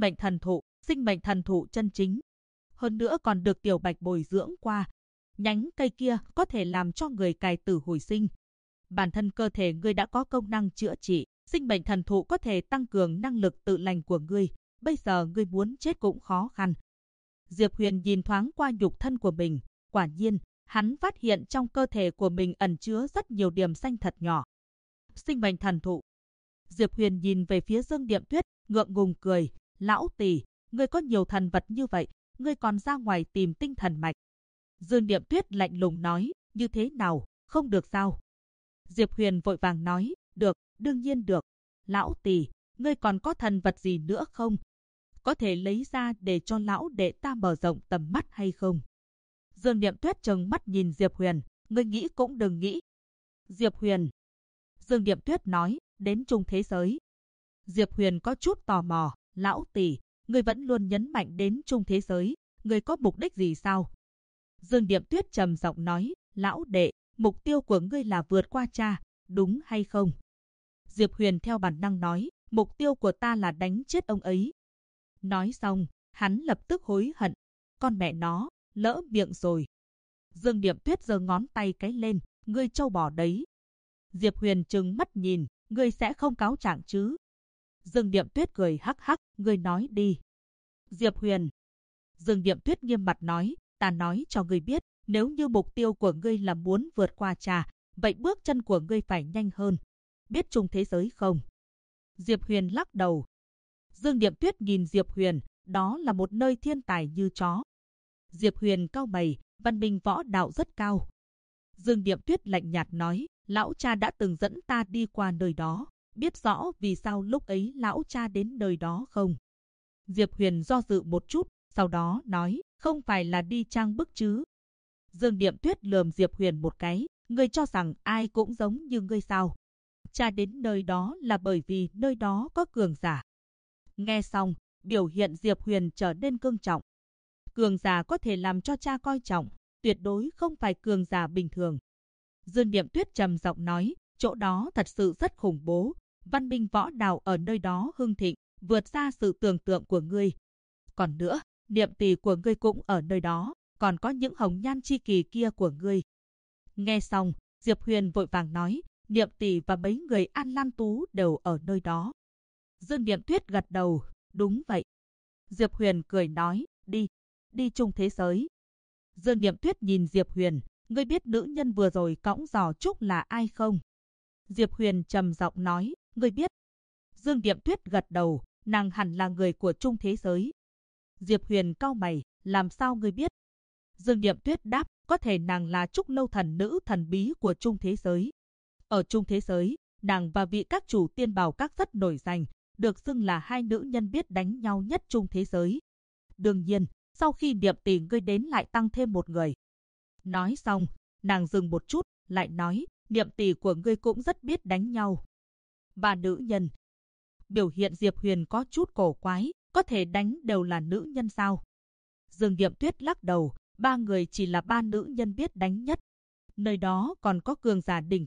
S1: mệnh thần thụ chân chính. Hơn nữa còn được Tiểu Bạch bồi dưỡng qua. Nhánh cây kia có thể làm cho người cài tử hồi sinh. Bản thân cơ thể ngươi đã có công năng chữa trị, sinh mệnh thần thụ có thể tăng cường năng lực tự lành của ngươi. Bây giờ ngươi muốn chết cũng khó khăn. Diệp Huyền nhìn thoáng qua nhục thân của mình, quả nhiên, hắn phát hiện trong cơ thể của mình ẩn chứa rất nhiều điểm xanh thật nhỏ. Sinh mệnh thần thụ. Diệp Huyền nhìn về phía Dương Niệm Tuyết, ngượng ngùng cười, lão tỷ, ngươi có nhiều thần vật như vậy, ngươi còn ra ngoài tìm tinh thần mạch. Dương Niệm Tuyết lạnh lùng nói, như thế nào, không được sao? Diệp Huyền vội vàng nói, được, đương nhiên được. Lão tỷ, ngươi còn có thần vật gì nữa không? Có thể lấy ra để cho lão đệ ta mở rộng tầm mắt hay không? Dương Niệm Tuyết trừng mắt nhìn Diệp Huyền, ngươi nghĩ cũng đừng nghĩ. Diệp Huyền. Dương Niệm Tuyết nói, đến chung thế giới. Diệp Huyền có chút tò mò, lão tỷ, ngươi vẫn luôn nhấn mạnh đến chung thế giới, ngươi có mục đích gì sao? Dương Niệm Tuyết trầm giọng nói, lão đệ, mục tiêu của ngươi là vượt qua cha, đúng hay không? Diệp Huyền theo bản năng nói, mục tiêu của ta là đánh chết ông ấy. Nói xong, hắn lập tức hối hận. Con mẹ nó, lỡ miệng rồi. Dương Niệm Tuyết giơ ngón tay cái lên, ngươi trâu bò đấy. Diệp Huyền trừng mắt nhìn, ngươi sẽ không cáo trạng chứ? Dương Niệm Tuyết cười hắc hắc, ngươi nói đi. Diệp Huyền. Dương Niệm Tuyết nghiêm mặt nói, ta nói cho ngươi biết, nếu như mục tiêu của ngươi là muốn vượt qua cha, vậy bước chân của ngươi phải nhanh hơn. Biết chung thế giới không? Diệp Huyền lắc đầu. Dương Niệm Tuyết nhìn Diệp Huyền, đó là một nơi thiên tài như chó. Diệp Huyền cau mày, văn minh võ đạo rất cao. Dương Niệm Tuyết lạnh nhạt nói, lão cha đã từng dẫn ta đi qua nơi đó, biết rõ vì sao lúc ấy lão cha đến nơi đó không? Diệp Huyền do dự một chút, sau đó nói, không phải là đi trang bức chứ? Dương Niệm Tuyết lườm Diệp Huyền một cái, ngươi cho rằng ai cũng giống như ngươi sao? Cha đến nơi đó là bởi vì nơi đó có cường giả. Nghe xong, biểu hiện Diệp Huyền trở nên cương trọng. Cường giả có thể làm cho cha coi trọng, tuyệt đối không phải cường giả bình thường. Dương Niệm Tuyết trầm giọng nói, chỗ đó thật sự rất khủng bố, văn minh võ đạo ở nơi đó hưng thịnh, vượt ra sự tưởng tượng của ngươi. Còn nữa, niệm tỷ của ngươi cũng ở nơi đó, còn có những hồng nhan chi kỳ kia của ngươi. Nghe xong, Diệp Huyền vội vàng nói, niệm tỷ và mấy người An Lan Tú đều ở nơi đó. Dương Niệm Tuyết gật đầu, đúng vậy. Diệp Huyền cười nói, đi chung thế giới. Dương Niệm Tuyết nhìn Diệp Huyền, ngươi biết nữ nhân vừa rồi cõng giò trúc là ai không? Diệp Huyền trầm giọng nói, ngươi biết. Dương Niệm Tuyết gật đầu, nàng hẳn là người của chung thế giới. Diệp Huyền cau mày, làm sao ngươi biết? Dương Niệm Tuyết đáp, có thể nàng là Trúc Lâu thần nữ thần bí của chung thế giới. Ở chung thế giới, nàng và vị các chủ tiên bảo các rất nổi danh, được xưng là hai nữ nhân biết đánh nhau nhất chung thế giới. Đương nhiên, sau khi Niệm tỷ ngươi đến lại tăng thêm một người. Nói xong, nàng dừng một chút, lại nói, Niệm tỷ của ngươi cũng rất biết đánh nhau. Ba nữ nhân. Biểu hiện Diệp Huyền có chút cổ quái, có thể đánh đều là nữ nhân sao? Dương Niệm Tuyết lắc đầu, ba người chỉ là ba nữ nhân biết đánh nhất. Nơi đó còn có cường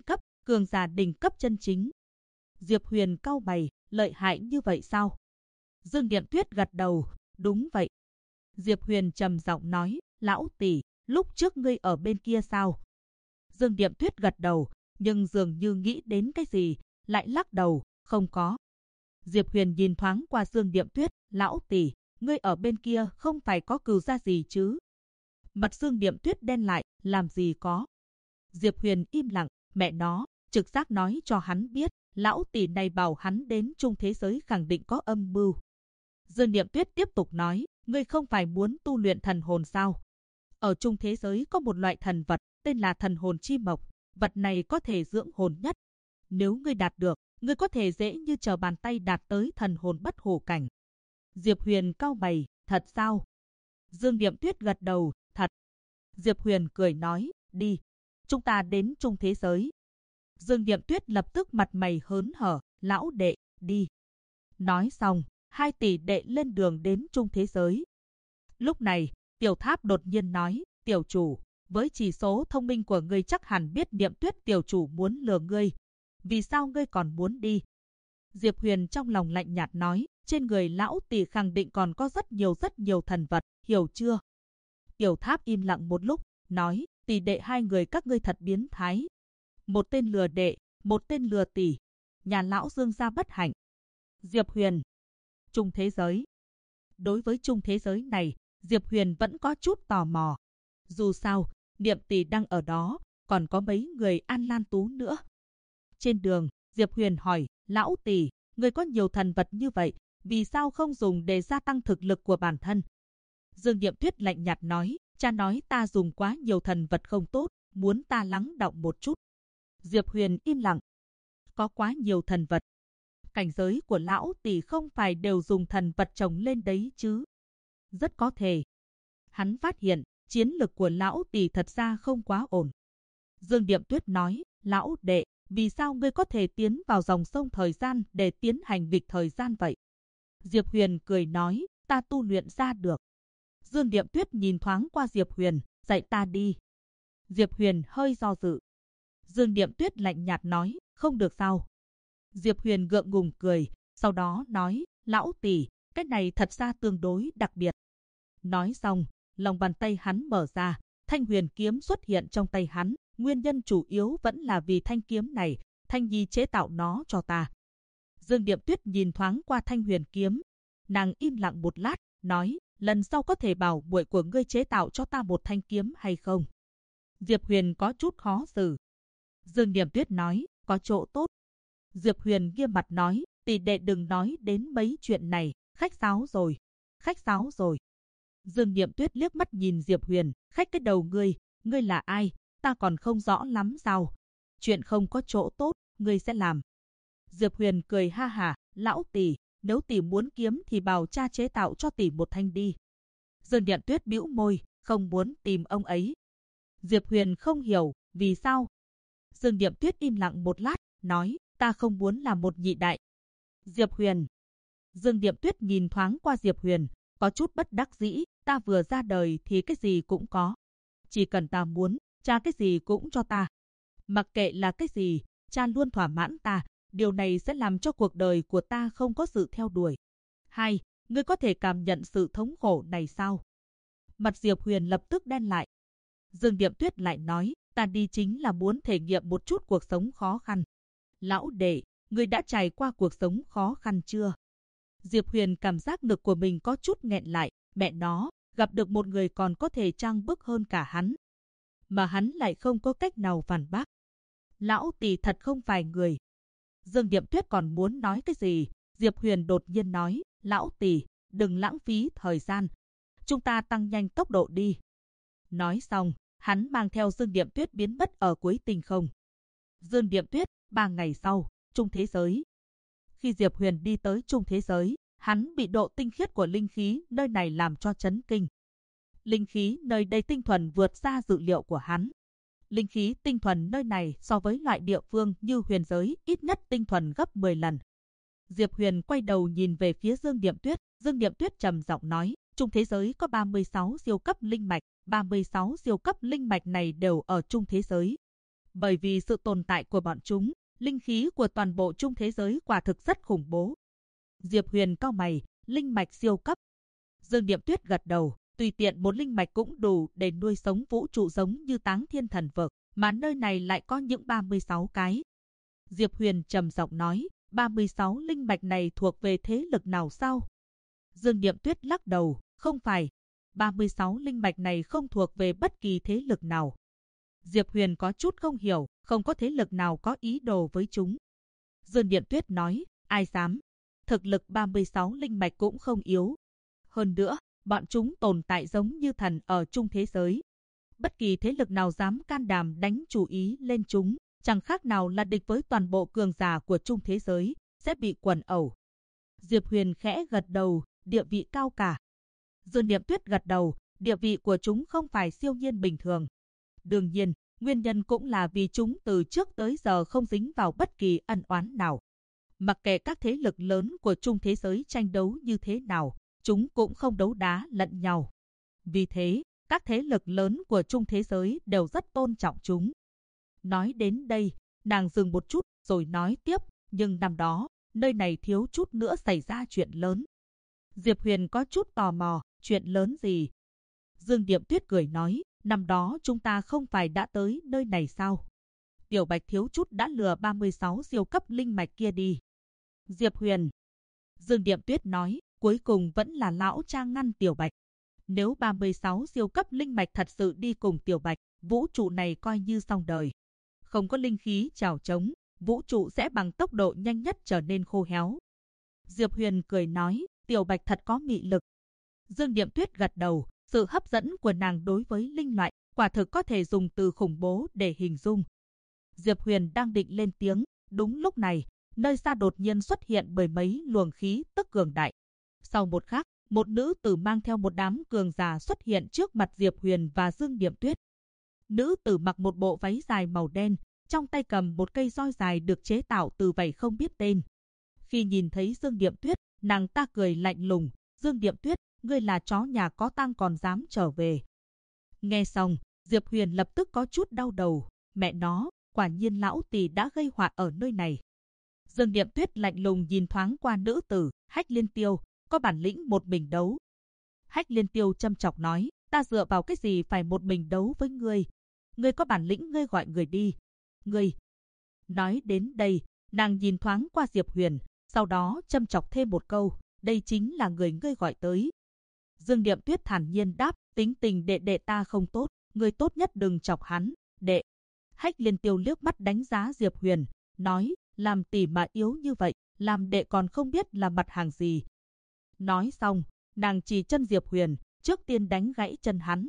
S1: giả đỉnh cấp chân chính. Diệp Huyền cau mày, lợi hại như vậy sao? Dương Niệm Tuyết gật đầu, đúng vậy. Diệp Huyền trầm giọng nói, lão tỷ, lúc trước ngươi ở bên kia sao? Dương Niệm Tuyết gật đầu, nhưng dường như nghĩ đến cái gì, lại lắc đầu, không có. Diệp Huyền nhìn thoáng qua Dương Niệm Tuyết, lão tỷ, ngươi ở bên kia không phải có cừu gia gì chứ? Mặt Dương Niệm Tuyết đen lại, làm gì có? Diệp Huyền im lặng, mẹ nó, trực giác nói cho hắn biết, lão tỷ này bảo hắn đến chung thế giới khẳng định có âm mưu. Dương Niệm Tuyết tiếp tục nói, ngươi không phải muốn tu luyện thần hồn sao? Ở chung thế giới có một loại thần vật, tên là thần hồn chi mộc, vật này có thể dưỡng hồn nhất. Nếu ngươi đạt được, ngươi có thể dễ như trở bàn tay đạt tới thần hồn bất hủ cảnh. Diệp Huyền cau mày, thật sao? Dương Niệm Tuyết gật đầu, thật. Diệp Huyền cười nói, đi, chúng ta đến chung thế giới. Dương Niệm Tuyết lập tức mặt mày hớn hở, lão đệ, đi. Nói xong, hai tỷ đệ lên đường đến chung thế giới. Lúc này, Tiểu Tháp đột nhiên nói, tiểu chủ, với chỉ số thông minh của ngươi chắc hẳn biết Niệm Tuyết tiểu chủ muốn lừa ngươi. Vì sao ngươi còn muốn đi? Diệp Huyền trong lòng lạnh nhạt nói, trên người lão tỷ khẳng định còn có rất nhiều thần vật, hiểu chưa? Tiểu Tháp im lặng một lúc, nói, tỷ đệ hai người các ngươi thật biến thái. Một tên lừa đệ, một tên lừa tỷ. Nhà lão Dương gia bất hạnh. Diệp Huyền. Chung thế giới. Đối với chung thế giới này, Diệp Huyền vẫn có chút tò mò. Dù sao, Niệm tỷ đang ở đó, còn có mấy người An Lan Tú nữa. Trên đường, Diệp Huyền hỏi, lão tỷ, người có nhiều thần vật như vậy, vì sao không dùng để gia tăng thực lực của bản thân? Dương Niệm Tuyết lạnh nhạt nói, cha nói ta dùng quá nhiều thần vật không tốt, muốn ta lắng đọng một chút. Diệp Huyền im lặng. Có quá nhiều thần vật. Cảnh giới của lão tỷ không phải đều dùng thần vật trồng lên đấy chứ? Rất có thể. Hắn phát hiện, chiến lực của lão tỷ thật ra không quá ổn. Dương Điệm Tuyết nói, lão đệ, vì sao ngươi có thể tiến vào dòng sông thời gian để tiến hành nghịch thời gian vậy? Diệp Huyền cười nói, ta tu luyện ra được. Dương Điệm Tuyết nhìn thoáng qua Diệp Huyền, dạy ta đi. Diệp Huyền hơi do dự. Dương Điệm Tuyết lạnh nhạt nói, không được sao? Diệp Huyền gượng ngùng cười, sau đó nói, lão tỷ, cái này thật ra tương đối đặc biệt. Nói xong, lòng bàn tay hắn mở ra, thanh huyền kiếm xuất hiện trong tay hắn. Nguyên nhân chủ yếu vẫn là vì thanh kiếm này, Thanh Nhi chế tạo nó cho ta. Dương Điệm Tuyết nhìn thoáng qua thanh huyền kiếm. Nàng im lặng một lát, nói, lần sau có thể bảo muội của ngươi chế tạo cho ta một thanh kiếm hay không? Diệp Huyền có chút khó xử. Dương Điệm Tuyết nói, có chỗ tốt. Diệp Huyền nghiêm mặt nói, tỷ đệ đừng nói đến mấy chuyện này, khách sáo rồi. Khách sáo rồi. Dương Điệm Tuyết liếc mắt nhìn Diệp Huyền, khách cái đầu ngươi là ai? Ta còn không rõ lắm sao? Chuyện không có chỗ tốt, ngươi sẽ làm. Diệp Huyền cười ha hả, lão tỷ, nếu tỷ muốn kiếm thì bảo cha chế tạo cho tỷ một thanh đi. Dương Điệm Tuyết bĩu môi, không muốn tìm ông ấy. Diệp Huyền không hiểu, vì sao? Dương Điệm Tuyết im lặng một lát, nói, ta không muốn làm một nhị đại. Diệp Huyền. Dương Điệm Tuyết nhìn thoáng qua Diệp Huyền, có chút bất đắc dĩ, ta vừa ra đời thì cái gì cũng có. Chỉ cần ta muốn, cha cái gì cũng cho ta. Mặc kệ là cái gì, cha luôn thỏa mãn ta, điều này sẽ làm cho cuộc đời của ta không có sự theo đuổi. 2. Ngươi có thể cảm nhận sự thống khổ này sao? Mặt Diệp Huyền lập tức đen lại. Dương Điệm Tuyết lại nói, ta đi chính là muốn thể nghiệm một chút cuộc sống khó khăn. Lão đệ, ngươi đã trải qua cuộc sống khó khăn chưa? Diệp Huyền cảm giác ngực của mình có chút nghẹn lại, mẹ nó, gặp được một người còn có thể trang bức hơn cả hắn. Mà hắn lại không có cách nào phản bác. Lão tỷ thật không phải người. Dương Điệm Tuyết còn muốn nói cái gì, Diệp Huyền đột nhiên nói, lão tỷ, đừng lãng phí thời gian. Chúng ta tăng nhanh tốc độ đi. Nói xong, hắn mang theo Dương Điệm Tuyết biến mất ở cuối tinh không. Dương Điệm Tuyết, 3 ngày sau, Trung Thế Giới. Khi Diệp Huyền đi tới Trung Thế Giới, hắn bị độ tinh khiết của linh khí nơi này làm cho chấn kinh. Linh khí nơi đây tinh thuần vượt xa dự liệu của hắn. Linh khí tinh thuần nơi này so với loại địa phương như huyền giới ít nhất tinh thuần gấp 10 lần. Diệp Huyền quay đầu nhìn về phía Dương Điệm Tuyết. Dương Điệm Tuyết trầm giọng nói, Trung Thế Giới có 36 siêu cấp linh mạch, 36 siêu cấp linh mạch này đều ở Trung Thế Giới. Bởi vì sự tồn tại của bọn chúng, linh khí của toàn bộ Trung Thế Giới quả thực rất khủng bố. Diệp Huyền cau mày, linh mạch siêu cấp. Dương Điệm Tuyết gật đầu, tùy tiện một linh mạch cũng đủ để nuôi sống vũ trụ giống như Táng Thiên Thần Vực, mà nơi này lại có những 36 cái. Diệp Huyền trầm giọng nói, 36 linh mạch này thuộc về thế lực nào sao? Dương Điệm Tuyết lắc đầu, không phải. 36 linh mạch này không thuộc về bất kỳ thế lực nào. Diệp Huyền có chút không hiểu, không có thế lực nào có ý đồ với chúng. Dương Điệm Tuyết nói, ai dám? Thực lực 36 linh mạch cũng không yếu. Hơn nữa, bọn chúng tồn tại giống như thần ở Trung Thế Giới. Bất kỳ thế lực nào dám can đảm đánh chủ ý lên chúng, chẳng khác nào là địch với toàn bộ cường giả của Trung Thế Giới, sẽ bị quần ẩu. Diệp Huyền khẽ gật đầu, địa vị cao cả. Dương Điệm Tuyết gật đầu, địa vị của chúng không phải siêu nhiên bình thường. Đương nhiên, nguyên nhân cũng là vì chúng từ trước tới giờ không dính vào bất kỳ ân oán nào. Mặc kệ các thế lực lớn của Trung Thế Giới tranh đấu như thế nào, chúng cũng không đấu đá lẫn nhau. Vì thế, các thế lực lớn của Trung Thế Giới đều rất tôn trọng chúng. Nói đến đây, nàng dừng một chút rồi nói tiếp, nhưng năm đó, nơi này thiếu chút nữa xảy ra chuyện lớn. Diệp Huyền có chút tò mò, chuyện lớn gì? Dương Điệm Tuyết cười nói, năm đó chúng ta không phải đã tới nơi này sao? Tiểu Bạch thiếu chút đã lừa 36 siêu cấp linh mạch kia đi. Diệp Huyền. Dương Điệm Tuyết nói, cuối cùng vẫn là lão cha ngăn Tiểu Bạch. Nếu 36 siêu cấp linh mạch thật sự đi cùng Tiểu Bạch, vũ trụ này coi như xong đời. Không có linh khí chào chống, vũ trụ sẽ bằng tốc độ nhanh nhất trở nên khô héo. Diệp Huyền cười nói, Tiểu Bạch thật có mị lực. Dương Điệm Tuyết gật đầu, sự hấp dẫn của nàng đối với linh loại, quả thực có thể dùng từ khủng bố để hình dung. Diệp Huyền đang định lên tiếng, đúng lúc này, nơi xa đột nhiên xuất hiện mười mấy luồng khí tức cường đại. Sau một khắc, một nữ tử mang theo một đám cường giả xuất hiện trước mặt Diệp Huyền và Dương Niệm Tuyết. Nữ tử mặc một bộ váy dài màu đen, trong tay cầm một cây roi dài được chế tạo từ vảy không biết tên. Khi nhìn thấy Dương Niệm Tuyết, nàng ta cười lạnh lùng, "Dương Niệm Tuyết, ngươi là chó nhà có tang còn dám trở về." Nghe xong, Diệp Huyền lập tức có chút đau đầu, mẹ nó, quả nhiên lão tỷ đã gây họa ở nơi này. Dương Niệm Tuyết lạnh lùng nhìn thoáng qua nữ tử, Hách Liên Tiêu, có bản lĩnh một mình đấu. Hách Liên Tiêu châm chọc nói, ta dựa vào cái gì phải một mình đấu với ngươi? Ngươi có bản lĩnh ngươi gọi người đi. Ngươi. Nói đến đây, nàng nhìn thoáng qua Diệp Huyền, sau đó châm chọc thêm một câu, đây chính là người ngươi gọi tới. Dương Niệm Tuyết thản nhiên đáp, tính tình đệ ta không tốt, ngươi tốt nhất đừng chọc hắn, đệ. Hách Liên Tiêu liếc mắt đánh giá Diệp Huyền, nói, làm tỷ mà yếu như vậy, làm đệ còn không biết là mặt hàng gì. Nói xong, nàng chỉ chân Diệp Huyền, trước tiên đánh gãy chân hắn.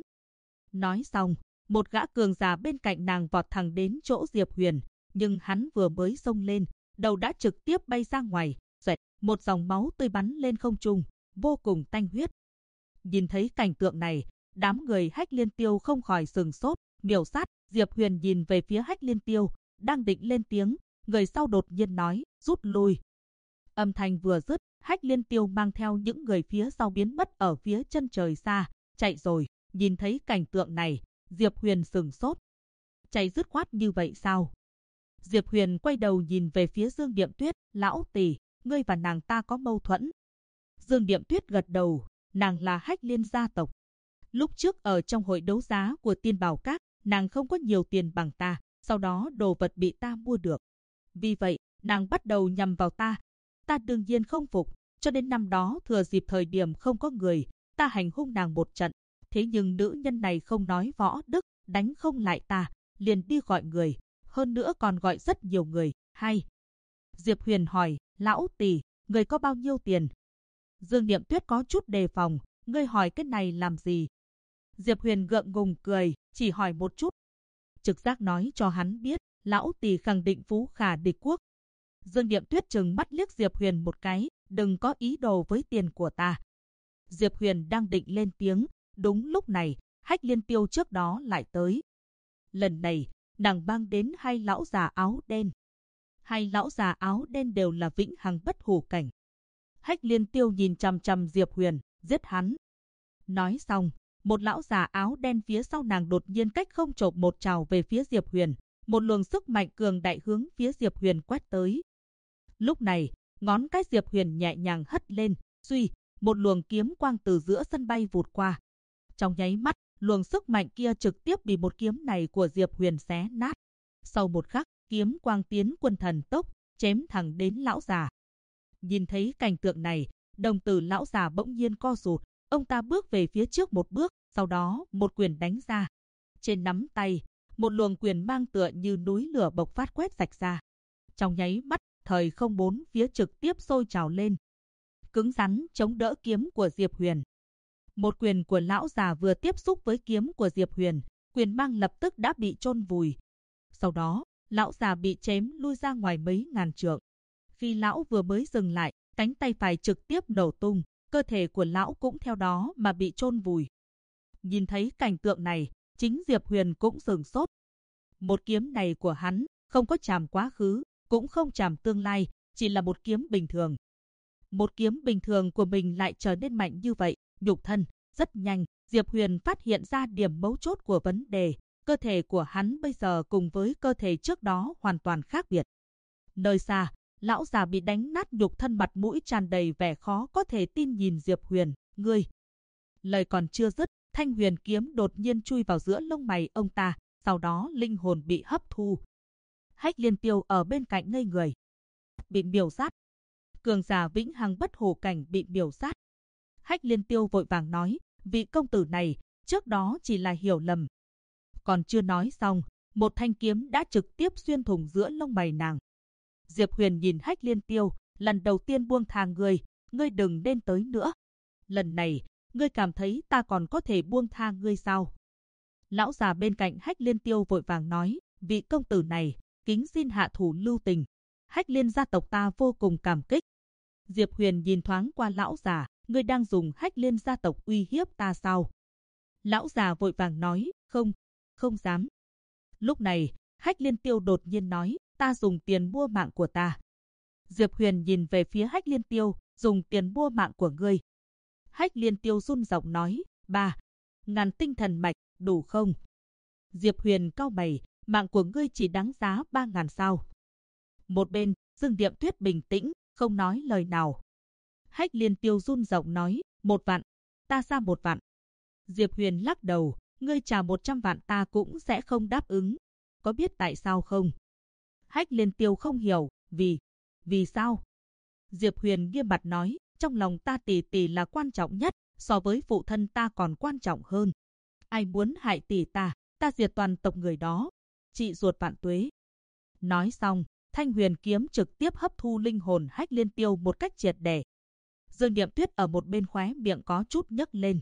S1: Nói xong, một gã cường giả bên cạnh nàng vọt thẳng đến chỗ Diệp Huyền, nhưng hắn vừa mới xông lên, đầu đã trực tiếp bay ra ngoài, xoẹt, một dòng máu tươi bắn lên không trung, vô cùng tanh huyết. Nhìn thấy cảnh tượng này, đám người Hách Liên Tiêu không khỏi sừng sốt, miểu sát. Diệp Huyền nhìn về phía Hách Liên Tiêu, đang định lên tiếng, người sau đột nhiên nói, rút lui. Âm thanh vừa dứt, Hách Liên Tiêu mang theo những người phía sau biến mất ở phía chân trời xa, chạy rồi. Nhìn thấy cảnh tượng này, Diệp Huyền sừng sốt. Chạy dứt khoát như vậy sao? Diệp Huyền quay đầu nhìn về phía Dương Niệm Tuyết, lão tỷ, ngươi và nàng ta có mâu thuẫn. Dương Niệm Tuyết gật đầu, nàng là Hách Liên gia tộc. Lúc trước ở trong hội đấu giá của Tiên Bảo Các, nàng không có nhiều tiền bằng ta, sau đó đồ vật bị ta mua được. Vì vậy, nàng bắt đầu nhằm vào ta. Ta đương nhiên không phục, cho đến năm đó thừa dịp thời điểm không có người, ta hành hung nàng một trận. Thế nhưng nữ nhân này không nói võ đức, đánh không lại ta, liền đi gọi người, hơn nữa còn gọi rất nhiều người, hay. Diệp Huyền hỏi, lão tỷ, người có bao nhiêu tiền? Dương Niệm Tuyết có chút đề phòng, ngươi hỏi cái này làm gì? Diệp Huyền gượng ngùng cười, chỉ hỏi một chút. Trực giác nói cho hắn biết, lão tỷ khẳng định phú khả địch quốc. Dương Niệm Tuyết trừng mắt liếc Diệp Huyền một cái, đừng có ý đồ với tiền của ta. Diệp Huyền đang định lên tiếng, đúng lúc này, Hách Liên Tiêu trước đó lại tới. Lần này, nàng mang đến hai lão già áo đen. Hai lão già áo đen đều là vĩnh hằng bất hủ cảnh. Hách Liên Tiêu nhìn chằm chằm Diệp Huyền, giết hắn. Nói xong, một lão già áo đen phía sau nàng đột nhiên cách không chộp một trào về phía Diệp Huyền, một luồng sức mạnh cường đại hướng phía Diệp Huyền quét tới. Lúc này, ngón cái Diệp Huyền nhẹ nhàng hất lên, suy, một luồng kiếm quang từ giữa sân bay vụt qua. Trong nháy mắt, luồng sức mạnh kia trực tiếp bị một kiếm này của Diệp Huyền xé nát. Sau một khắc, kiếm quang tiến quân thần tốc, chém thẳng đến lão già. Nhìn thấy cảnh tượng này, đồng tử lão già bỗng nhiên co rụt, ông ta bước về phía trước một bước, sau đó một quyền đánh ra. Trên nắm tay, một luồng quyền mang tựa như núi lửa bộc phát quét sạch ra. Trong nháy mắt, thời không bốn phía trực tiếp sôi trào lên. Cứng rắn chống đỡ kiếm của Diệp Huyền. Một quyền của lão già vừa tiếp xúc với kiếm của Diệp Huyền, quyền mang lập tức đã bị chôn vùi. Sau đó, lão già bị chém lui ra ngoài mấy ngàn trượng. Khi lão vừa mới dừng lại, cánh tay phải trực tiếp nổ tung, cơ thể của lão cũng theo đó mà bị chôn vùi. Nhìn thấy cảnh tượng này, chính Diệp Huyền cũng sửng sốt. Một kiếm này của hắn không có chạm quá khứ, cũng không chạm tương lai, chỉ là một kiếm bình thường. Một kiếm bình thường của mình lại trở nên mạnh như vậy, nhục thân. Rất nhanh, Diệp Huyền phát hiện ra điểm mấu chốt của vấn đề. Cơ thể của hắn bây giờ cùng với cơ thể trước đó hoàn toàn khác biệt. Nơi xa, lão già bị đánh nát nhục thân, mặt mũi tràn đầy vẻ khó có thể tin nhìn Diệp Huyền, ngươi. Lời còn chưa dứt, thanh huyền kiếm đột nhiên chui vào giữa lông mày ông ta, sau đó linh hồn bị hấp thu. Hách Liên Tiêu ở bên cạnh ngây người. Bị miểu sát. Cường giả vĩnh hằng bất hủ cảnh bị miểu sát. Hách Liên Tiêu vội vàng nói, vị công tử này, trước đó chỉ là hiểu lầm. Còn chưa nói xong, một thanh kiếm đã trực tiếp xuyên thủng giữa lông mày nàng. Diệp Huyền nhìn Hách Liên Tiêu, lần đầu tiên buông tha ngươi đừng nên tới nữa. Lần này, ngươi cảm thấy ta còn có thể buông tha ngươi sao? Lão già bên cạnh Hách Liên Tiêu vội vàng nói, vị công tử này, kính xin hạ thủ lưu tình. Hách Liên gia tộc ta vô cùng cảm kích. Diệp Huyền nhìn thoáng qua lão già, ngươi đang dùng Hách Liên gia tộc uy hiếp ta sao? Lão già vội vàng nói, không, không dám. Lúc này, Hách Liên Tiêu đột nhiên nói, ta dùng tiền mua mạng của ta. Diệp Huyền nhìn về phía Hách Liên Tiêu, dùng tiền mua mạng của ngươi. Hách Liên Tiêu run giọng nói, 3.000 tinh thần mạch, đủ không? Diệp Huyền cau mày, mạng của ngươi chỉ đáng giá 3.000 sao? Một bên, Dương Điệm Tuyết bình tĩnh, không nói lời nào. Hách Liên Tiêu run giọng nói, 1 vạn, ta ra 1 vạn. Diệp Huyền lắc đầu, ngươi trả 100 vạn ta cũng sẽ không đáp ứng. Có biết tại sao không? Hách Liên Tiêu không hiểu, vì sao? Diệp Huyền nghiêm mặt nói, trong lòng ta tỷ tỷ là quan trọng nhất, so với phụ thân ta còn quan trọng hơn. Ai muốn hại tỷ ta diệt toàn tộc người đó. Chị ruột vạn tuế. Nói xong, Thanh Huyền kiếm trực tiếp hấp thu linh hồn Hách Liên Tiêu một cách triệt để. Dương Điệm Tuyết ở một bên khóe miệng có chút nhấc lên.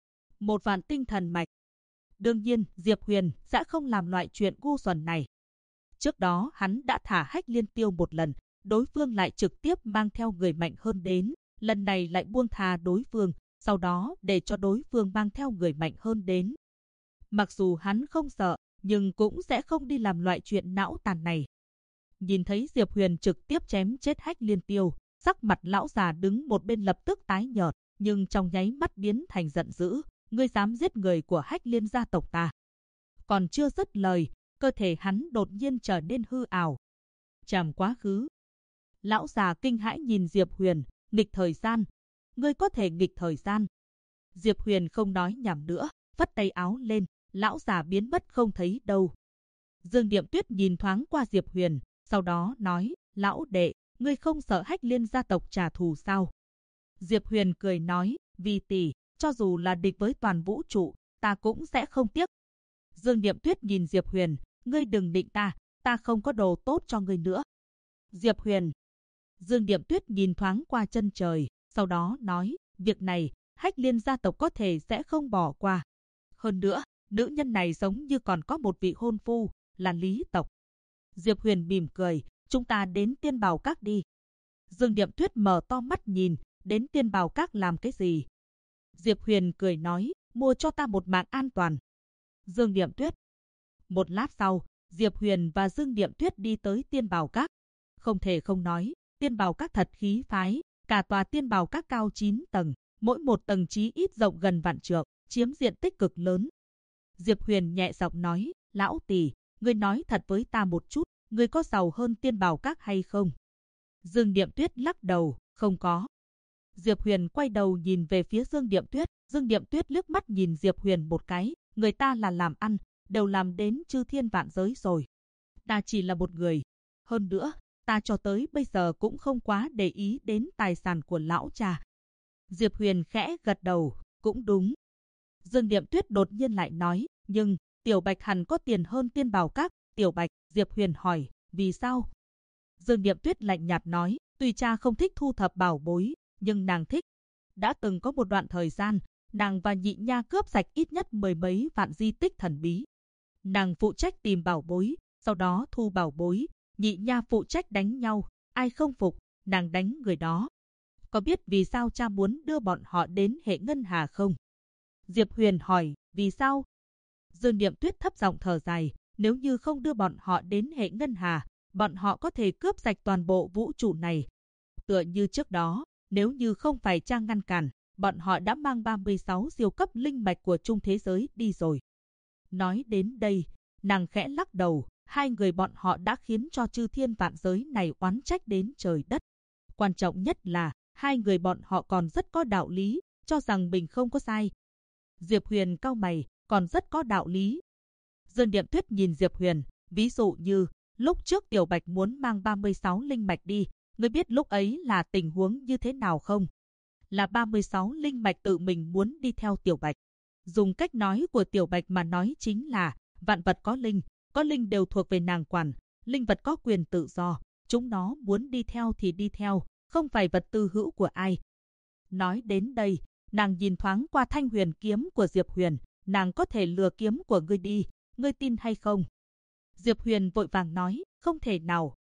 S1: 1 vạn tinh thần mạch. Đương nhiên, Diệp Huyền sẽ không làm loại chuyện ngu xuẩn này. Trước đó hắn đã thả Hách Liên Tiêu một lần, đối phương lại trực tiếp mang theo người mạnh hơn đến, lần này lại buông tha đối phương, sau đó để cho đối phương mang theo người mạnh hơn đến. Mặc dù hắn không sợ, nhưng cũng sẽ không đi làm loại chuyện não tàn này. Nhìn thấy Diệp Huyền trực tiếp chém chết Hách Liên Tiêu, sắc mặt lão già đứng một bên lập tức tái nhợt, nhưng trong nháy mắt biến thành giận dữ, ngươi dám giết người của Hách Liên gia tộc ta. Còn chưa dứt lời, cơ thể hắn đột nhiên trở nên hư ảo. Trảm quá khứ. Lão già kinh hãi nhìn Diệp Huyền, nghịch thời gian. Ngươi có thể nghịch thời gian. Diệp Huyền không nói nhảm nữa, vất tay áo lên, lão già biến mất không thấy đâu. Dương Điệm Tuyết nhìn thoáng qua Diệp Huyền, sau đó nói, lão đệ, ngươi không sợ Hách Liên gia tộc trả thù sao? Diệp Huyền cười nói, vì tỷ, cho dù là địch với toàn vũ trụ, ta cũng sẽ không tiếc. Dương Điệm Tuyết nhìn Diệp Huyền, ngươi đừng định ta không có đồ tốt cho ngươi nữa. Diệp Huyền. Dương Điệm Tuyết nhìn thoáng qua chân trời, sau đó nói, việc này, Hách Liên gia tộc có thể sẽ không bỏ qua. Hơn nữa, nữ nhân này giống như còn có một vị hôn phu, là Lý tộc. Diệp Huyền mỉm cười, chúng ta đến Tiên Bảo Các đi. Dương Điệm Tuyết mở to mắt nhìn, đến Tiên Bảo Các làm cái gì? Diệp Huyền cười nói, mua cho ta một mạng an toàn. Dương Điệm Tuyết. Một lát sau, Diệp Huyền và Dương Điệm Tuyết đi tới Tiên Bảo Các. Không thể không nói, Tiên Bảo Các thật khí phái, cả tòa Tiên Bảo Các cao 9 tầng, mỗi một tầng chí ít rộng gần vạn trượng, chiếm diện tích cực lớn. Diệp Huyền nhẹ giọng nói, lão tỷ, ngươi nói thật với ta một chút, ngươi có giàu hơn Tiên Bảo Các hay không? Dương Điệm Tuyết lắc đầu, không có. Diệp Huyền quay đầu nhìn về phía Dương Điệm Tuyết, Dương Điệm Tuyết liếc mắt nhìn Diệp Huyền một cái, người ta là làm ăn, đều làm đến chư thiên vạn giới rồi. Ta chỉ là một người. Hơn nữa, ta cho tới bây giờ cũng không quá để ý đến tài sản của lão cha. Diệp Huyền khẽ gật đầu, cũng đúng. Dương Điệm Tuyết đột nhiên lại nói, nhưng Tiểu Bạch hẳn có tiền hơn Tiên Bảo Các. Tiểu Bạch, Diệp Huyền hỏi, vì sao? Dương Điệm Tuyết lạnh nhạt nói, tuy cha không thích thu thập bảo bối, nhưng nàng thích. Đã từng có một đoạn thời gian, nàng và Nhị Nha cướp sạch ít nhất 10 mấy vạn di tích thần bí. Nàng phụ trách tìm bảo bối, sau đó thu bảo bối, Nhị Nha phụ trách đánh nhau, ai không phục, nàng đánh người đó. Có biết vì sao cha muốn đưa bọn họ đến hệ ngân hà không? Diệp Huyền hỏi, vì sao? Dương Điệm Tuyết thấp giọng thở dài, nếu như không đưa bọn họ đến hệ ngân hà, bọn họ có thể cướp sạch toàn bộ vũ trụ này. Tựa như trước đó, nếu như không phải cha ngăn cản, bọn họ đã mang 36 siêu cấp linh mạch của trung thế giới đi rồi. Nói đến đây, nàng khẽ lắc đầu, hai người bọn họ đã khiến cho chư thiên vạn giới này oán trách đến trời đất. Quan trọng nhất là, hai người bọn họ còn rất có đạo lý, cho rằng mình không có sai. Diệp Huyền cau mày, còn rất có đạo lý. Dương Điệm Tuyết nhìn Diệp Huyền, ví dụ như, lúc trước Tiểu Bạch muốn mang 36 linh mạch đi, ngươi biết lúc ấy là tình huống như thế nào không? Là 36 linh mạch tự mình muốn đi theo Tiểu Bạch. Dùng cách nói của Tiểu Bạch mà nói chính là, vạn vật có linh đều thuộc về nàng quản, linh vật có quyền tự do, chúng nó muốn đi theo thì đi theo, không phải vật tư hữu của ai. Nói đến đây, nàng nhìn thoáng qua Thanh Huyền kiếm của Diệp Huyền, nàng có thể lừa kiếm của ngươi đi, ngươi tin hay không? Diệp Huyền vội vàng nói, không thể nào.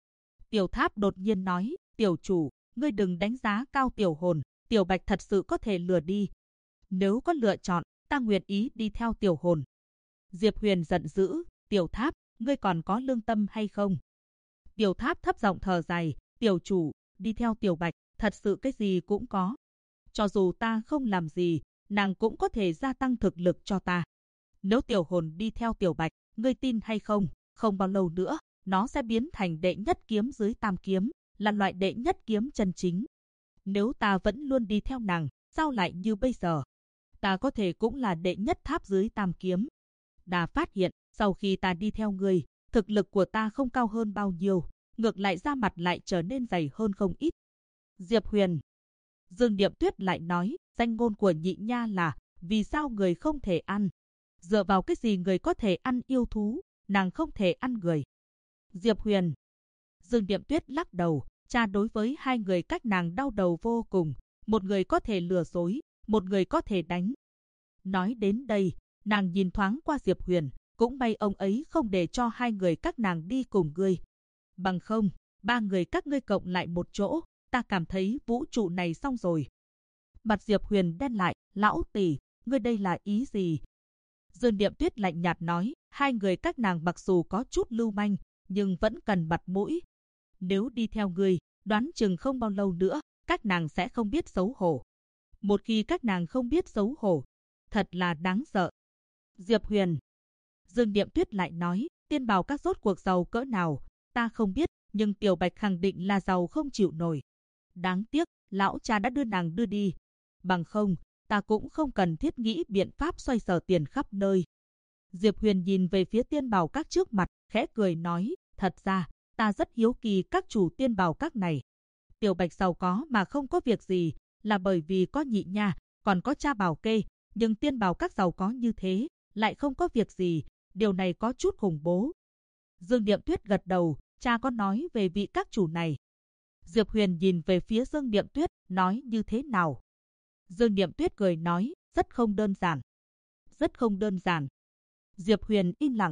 S1: Tiểu Tháp đột nhiên nói, tiểu chủ, ngươi đừng đánh giá cao tiểu hồn, tiểu bạch thật sự có thể lừa đi. Nếu có lựa chọn, ta nguyện ý đi theo tiểu hồn. Diệp Huyền giận dữ, Tiểu Tháp, ngươi còn có lương tâm hay không? Tiểu Tháp thấp giọng thở dài, tiểu chủ, đi theo tiểu bạch, thật sự cái gì cũng có. Cho dù ta không làm gì, nàng cũng có thể gia tăng thực lực cho ta. Nếu tiểu hồn đi theo tiểu bạch, ngươi tin hay không, không bao lâu nữa, nó sẽ biến thành đệ nhất kiếm dưới tam kiếm, là loại đệ nhất kiếm chân chính. Nếu ta vẫn luôn đi theo nàng, sao lại như bây giờ? Ta có thể cũng là đệ nhất tháp dưới tam kiếm. Ta phát hiện, sau khi ta đi theo ngươi, thực lực của ta không cao hơn bao nhiêu, ngược lại da mặt lại trở nên dày hơn không ít. Diệp Huyền. Dương Điệp Tuyết lại nói, danh ngôn của nhị nha là, vì sao người không thể ăn? Dựa vào cái gì người có thể ăn yêu thú, nàng không thể ăn người? Diệp Huyền. Dương Điệp Tuyết lắc đầu, cha đối với hai người cách nàng đau đầu vô cùng, một người có thể lừa dối, một người có thể đánh. Nói đến đây, nàng nhìn thoáng qua Diệp Huyền, cũng may ông ấy không để cho hai người các nàng đi cùng ngươi. Bằng không, ba người các ngươi cộng lại một chỗ, ta cảm thấy vũ trụ này xong rồi. Mặt Diệp Huyền đen lại, lão tỷ, ngươi đây là ý gì? Dương Điệp Tuyết lạnh nhạt nói, hai người các nàng mặc dù có chút lưu manh, nhưng vẫn cần mặt mũi. Nếu đi theo ngươi, đoán chừng không bao lâu nữa, các nàng sẽ không biết xấu hổ. Một khi các nàng không biết xấu hổ, thật là đáng sợ. Diệp Huyền. Dương Điệp Tuyết lại nói, tiên bào các rốt cuộc giàu cỡ nào, ta không biết, nhưng Tiểu Bạch khẳng định là giàu không chịu nổi. Đáng tiếc, lão cha đã đưa nàng đưa đi. Bằng không, ta cũng không cần thiết nghĩ biện pháp xoay sở tiền khắp nơi. Diệp Huyền nhìn về phía tiên bào các trước mặt, khẽ cười nói, thật ra, ta rất hiếu kỳ các chủ tiên bào các này. Tiểu Bạch giàu có mà không có việc gì, là bởi vì có nhị nha, còn có cha bảo kê, nhưng tiên bào các giàu có như thế, lại không có việc gì, điều này có chút khủng bố. Dương Điệp Tuyết gật đầu, cha có nói về vị các chủ này. Diệp Huyền nhìn về phía Dương Điệp Tuyết, nói như thế nào? Dương Điệp Tuyết cười nói, rất không đơn giản. Rất không đơn giản. Diệp Huyền im lặng.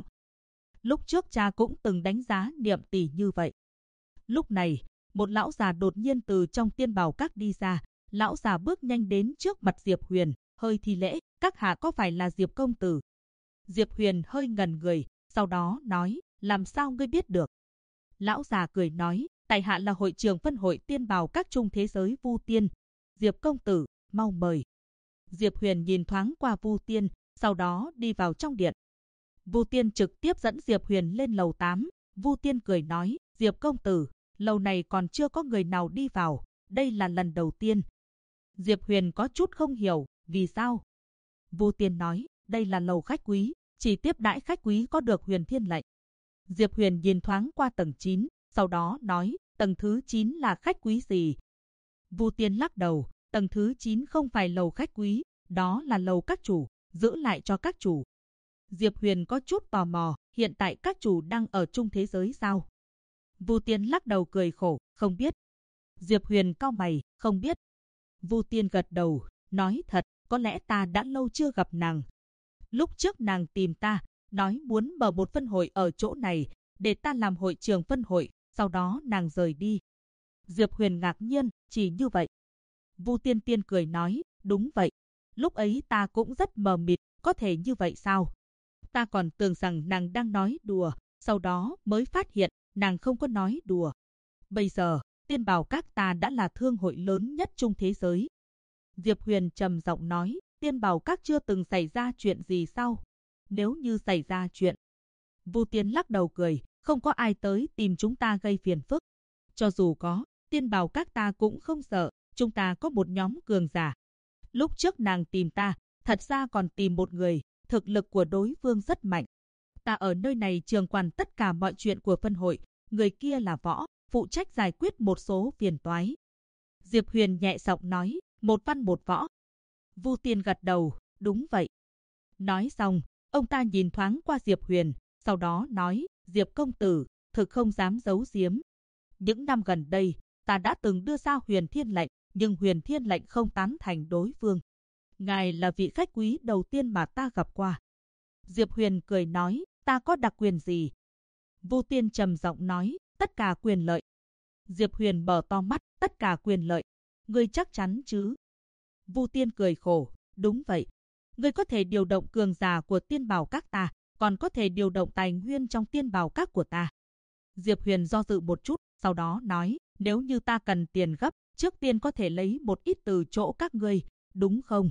S1: Lúc trước cha cũng từng đánh giá Niệm tỷ như vậy. Lúc này, một lão già đột nhiên từ trong tiên bào các đi ra. Lão già bước nhanh đến trước mặt Diệp Huyền, hơi thi lễ, các hạ có phải là Diệp công tử? Diệp Huyền hơi ngẩn người, sau đó nói, làm sao ngươi biết được? Lão già cười nói, tại hạ là hội trưởng phân hội tiên bào các trung thế giới Vu Tiên. Diệp công tử, mau mời. Diệp Huyền nhìn thoáng qua Vu Tiên, sau đó đi vào trong điện. Vu Tiên trực tiếp dẫn Diệp Huyền lên lầu 8. Vu Tiên cười nói, Diệp công tử, lầu này còn chưa có người nào đi vào, đây là lần đầu tiên. Diệp Huyền có chút không hiểu, vì sao? Vu Tiên nói, đây là lầu khách quý, chỉ tiếp đãi khách quý có được Huyền Thiên lệnh. Diệp Huyền nhìn thoáng qua tầng 9, sau đó nói, tầng thứ 9 là khách quý gì? Vu Tiên lắc đầu, tầng thứ 9 không phải lầu khách quý, đó là lầu các chủ, giữ lại cho các chủ. Diệp Huyền có chút tò mò, hiện tại các chủ đang ở chung thế giới sao? Vu Tiên lắc đầu cười khổ, không biết. Diệp Huyền cau mày, không biết. Vu Tiên gật đầu, nói thật, có lẽ ta đã lâu chưa gặp nàng. Lúc trước nàng tìm ta, nói muốn mở một phân hội ở chỗ này, để ta làm hội trưởng phân hội, sau đó nàng rời đi. Diệp Huyền ngạc nhiên, chỉ như vậy. Vu Tiên Tiên cười nói, đúng vậy. Lúc ấy ta cũng rất mờ mịt, có thể như vậy sao? Ta còn tưởng rằng nàng đang nói đùa, sau đó mới phát hiện nàng không có nói đùa. Bây giờ, tiên bào các ta đã là thương hội lớn nhất trong thế giới. Diệp Huyền trầm giọng nói, tiên bào các chưa từng xảy ra chuyện gì sao? Nếu như xảy ra chuyện. Vu Tiên lắc đầu cười, không có ai tới tìm chúng ta gây phiền phức. Cho dù có, tiên bào các ta cũng không sợ, chúng ta có một nhóm cường giả. Lúc trước nàng tìm ta, thật ra còn tìm một người, thực lực của đối phương rất mạnh. Ta ở nơi này trường quản tất cả mọi chuyện của phân hội, người kia là Võ, phụ trách giải quyết một số phiền toái. Diệp Huyền nhẹ giọng nói, một văn một võ. Vu Tiên gật đầu, đúng vậy. Nói xong, ông ta nhìn thoáng qua Diệp Huyền, sau đó nói, Diệp công tử, thực không dám giấu giếm. Những năm gần đây, ta đã từng đưa ra Huyền Thiên lệnh, nhưng Huyền Thiên lệnh không tán thành đối phương. Ngài là vị khách quý đầu tiên mà ta gặp qua. Diệp Huyền cười nói, ta có đặc quyền gì? Vu Tiên trầm giọng nói, tất cả quyền lợi. Diệp Huyền mở to mắt, tất cả quyền lợi. Ngươi chắc chắn chứ? Vu Tiên cười khổ, đúng vậy. Ngươi có thể điều động cường giả của Tiên Bảo Các ta, còn có thể điều động tài nguyên trong Tiên Bảo Các của ta. Diệp Huyền do dự một chút, sau đó nói, nếu như ta cần tiền gấp, trước tiên có thể lấy một ít từ chỗ các ngươi, đúng không?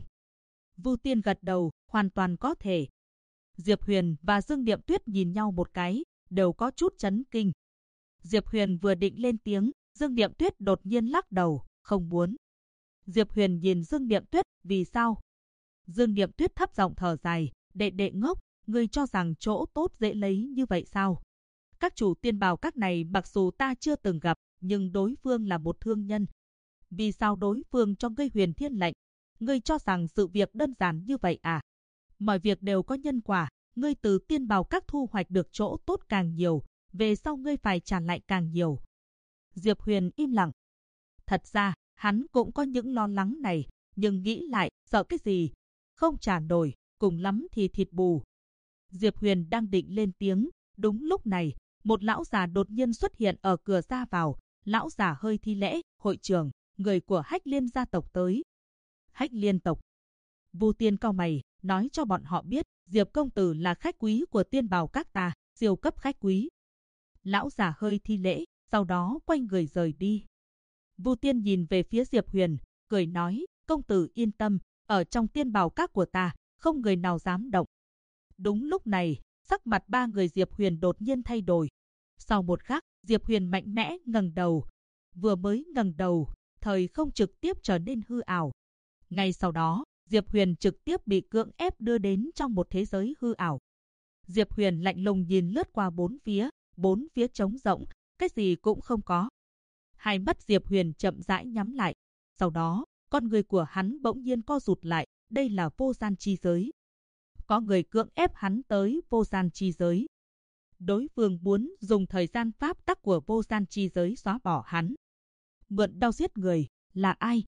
S1: Vu Tiên gật đầu, hoàn toàn có thể. Diệp Huyền và Dương Niệm Tuyết nhìn nhau một cái, đều có chút chấn kinh. Diệp Huyền vừa định lên tiếng, Dương Niệm Tuyết đột nhiên lắc đầu, không muốn. Diệp Huyền nhìn Dương Niệm Tuyết, vì sao? Dương Niệm Tuyết thấp giọng thở dài, đệ đệ ngốc, ngươi cho rằng chỗ tốt dễ lấy như vậy sao? Các chủ Tiên Bảo Các này mặc dù ta chưa từng gặp, nhưng đối phương là một thương nhân. Vì sao đối phương cho ngươi Huyền Thiên lệnh? Ngươi cho rằng sự việc đơn giản như vậy à? Mọi việc đều có nhân quả, ngươi từ Tiên Bảo Các thu hoạch được chỗ tốt càng nhiều, về sau ngươi phải trả lại càng nhiều. Diệp Huyền im lặng. Thật ra, hắn cũng có những lo lắng này, nhưng nghĩ lại, sợ cái gì? Không trả nổi, cùng lắm thì thịt bù. Diệp Huyền đang định lên tiếng, đúng lúc này, một lão già đột nhiên xuất hiện ở cửa ra vào. Lão già hơi thi lễ, hội trưởng, người của Hách Liên gia tộc tới. Hách Liên tộc. Vu Tiên cau mày, nói cho bọn họ biết, Diệp công tử là khách quý của Tiên Bảo Các ta, siêu cấp khách quý. Lão già hơi thi lễ, sau đó quay người rời đi. Vu Tiên nhìn về phía Diệp Huyền, cười nói, công tử yên tâm, ở trong Tiên Bảo Các của ta, không người nào dám động. Đúng lúc này, sắc mặt ba người Diệp Huyền đột nhiên thay đổi. Sau một khắc, Diệp Huyền mạnh mẽ ngẩng đầu. Vừa mới ngẩng đầu, thời không trực tiếp trở nên hư ảo. Ngay sau đó, Diệp Huyền trực tiếp bị cưỡng ép đưa đến trong một thế giới hư ảo. Diệp Huyền lạnh lùng nhìn lướt qua bốn phía trống rỗng, cái gì cũng không có. Hai mắt Diệp Huyền chậm rãi nhắm lại. Sau đó, con người của hắn bỗng nhiên co rụt lại, đây là vô gian chi giới. Có người cưỡng ép hắn tới vô gian chi giới. Đối phương muốn dùng thời gian pháp tắc của vô gian chi giới xóa bỏ hắn. Mượn đao giết người, là ai?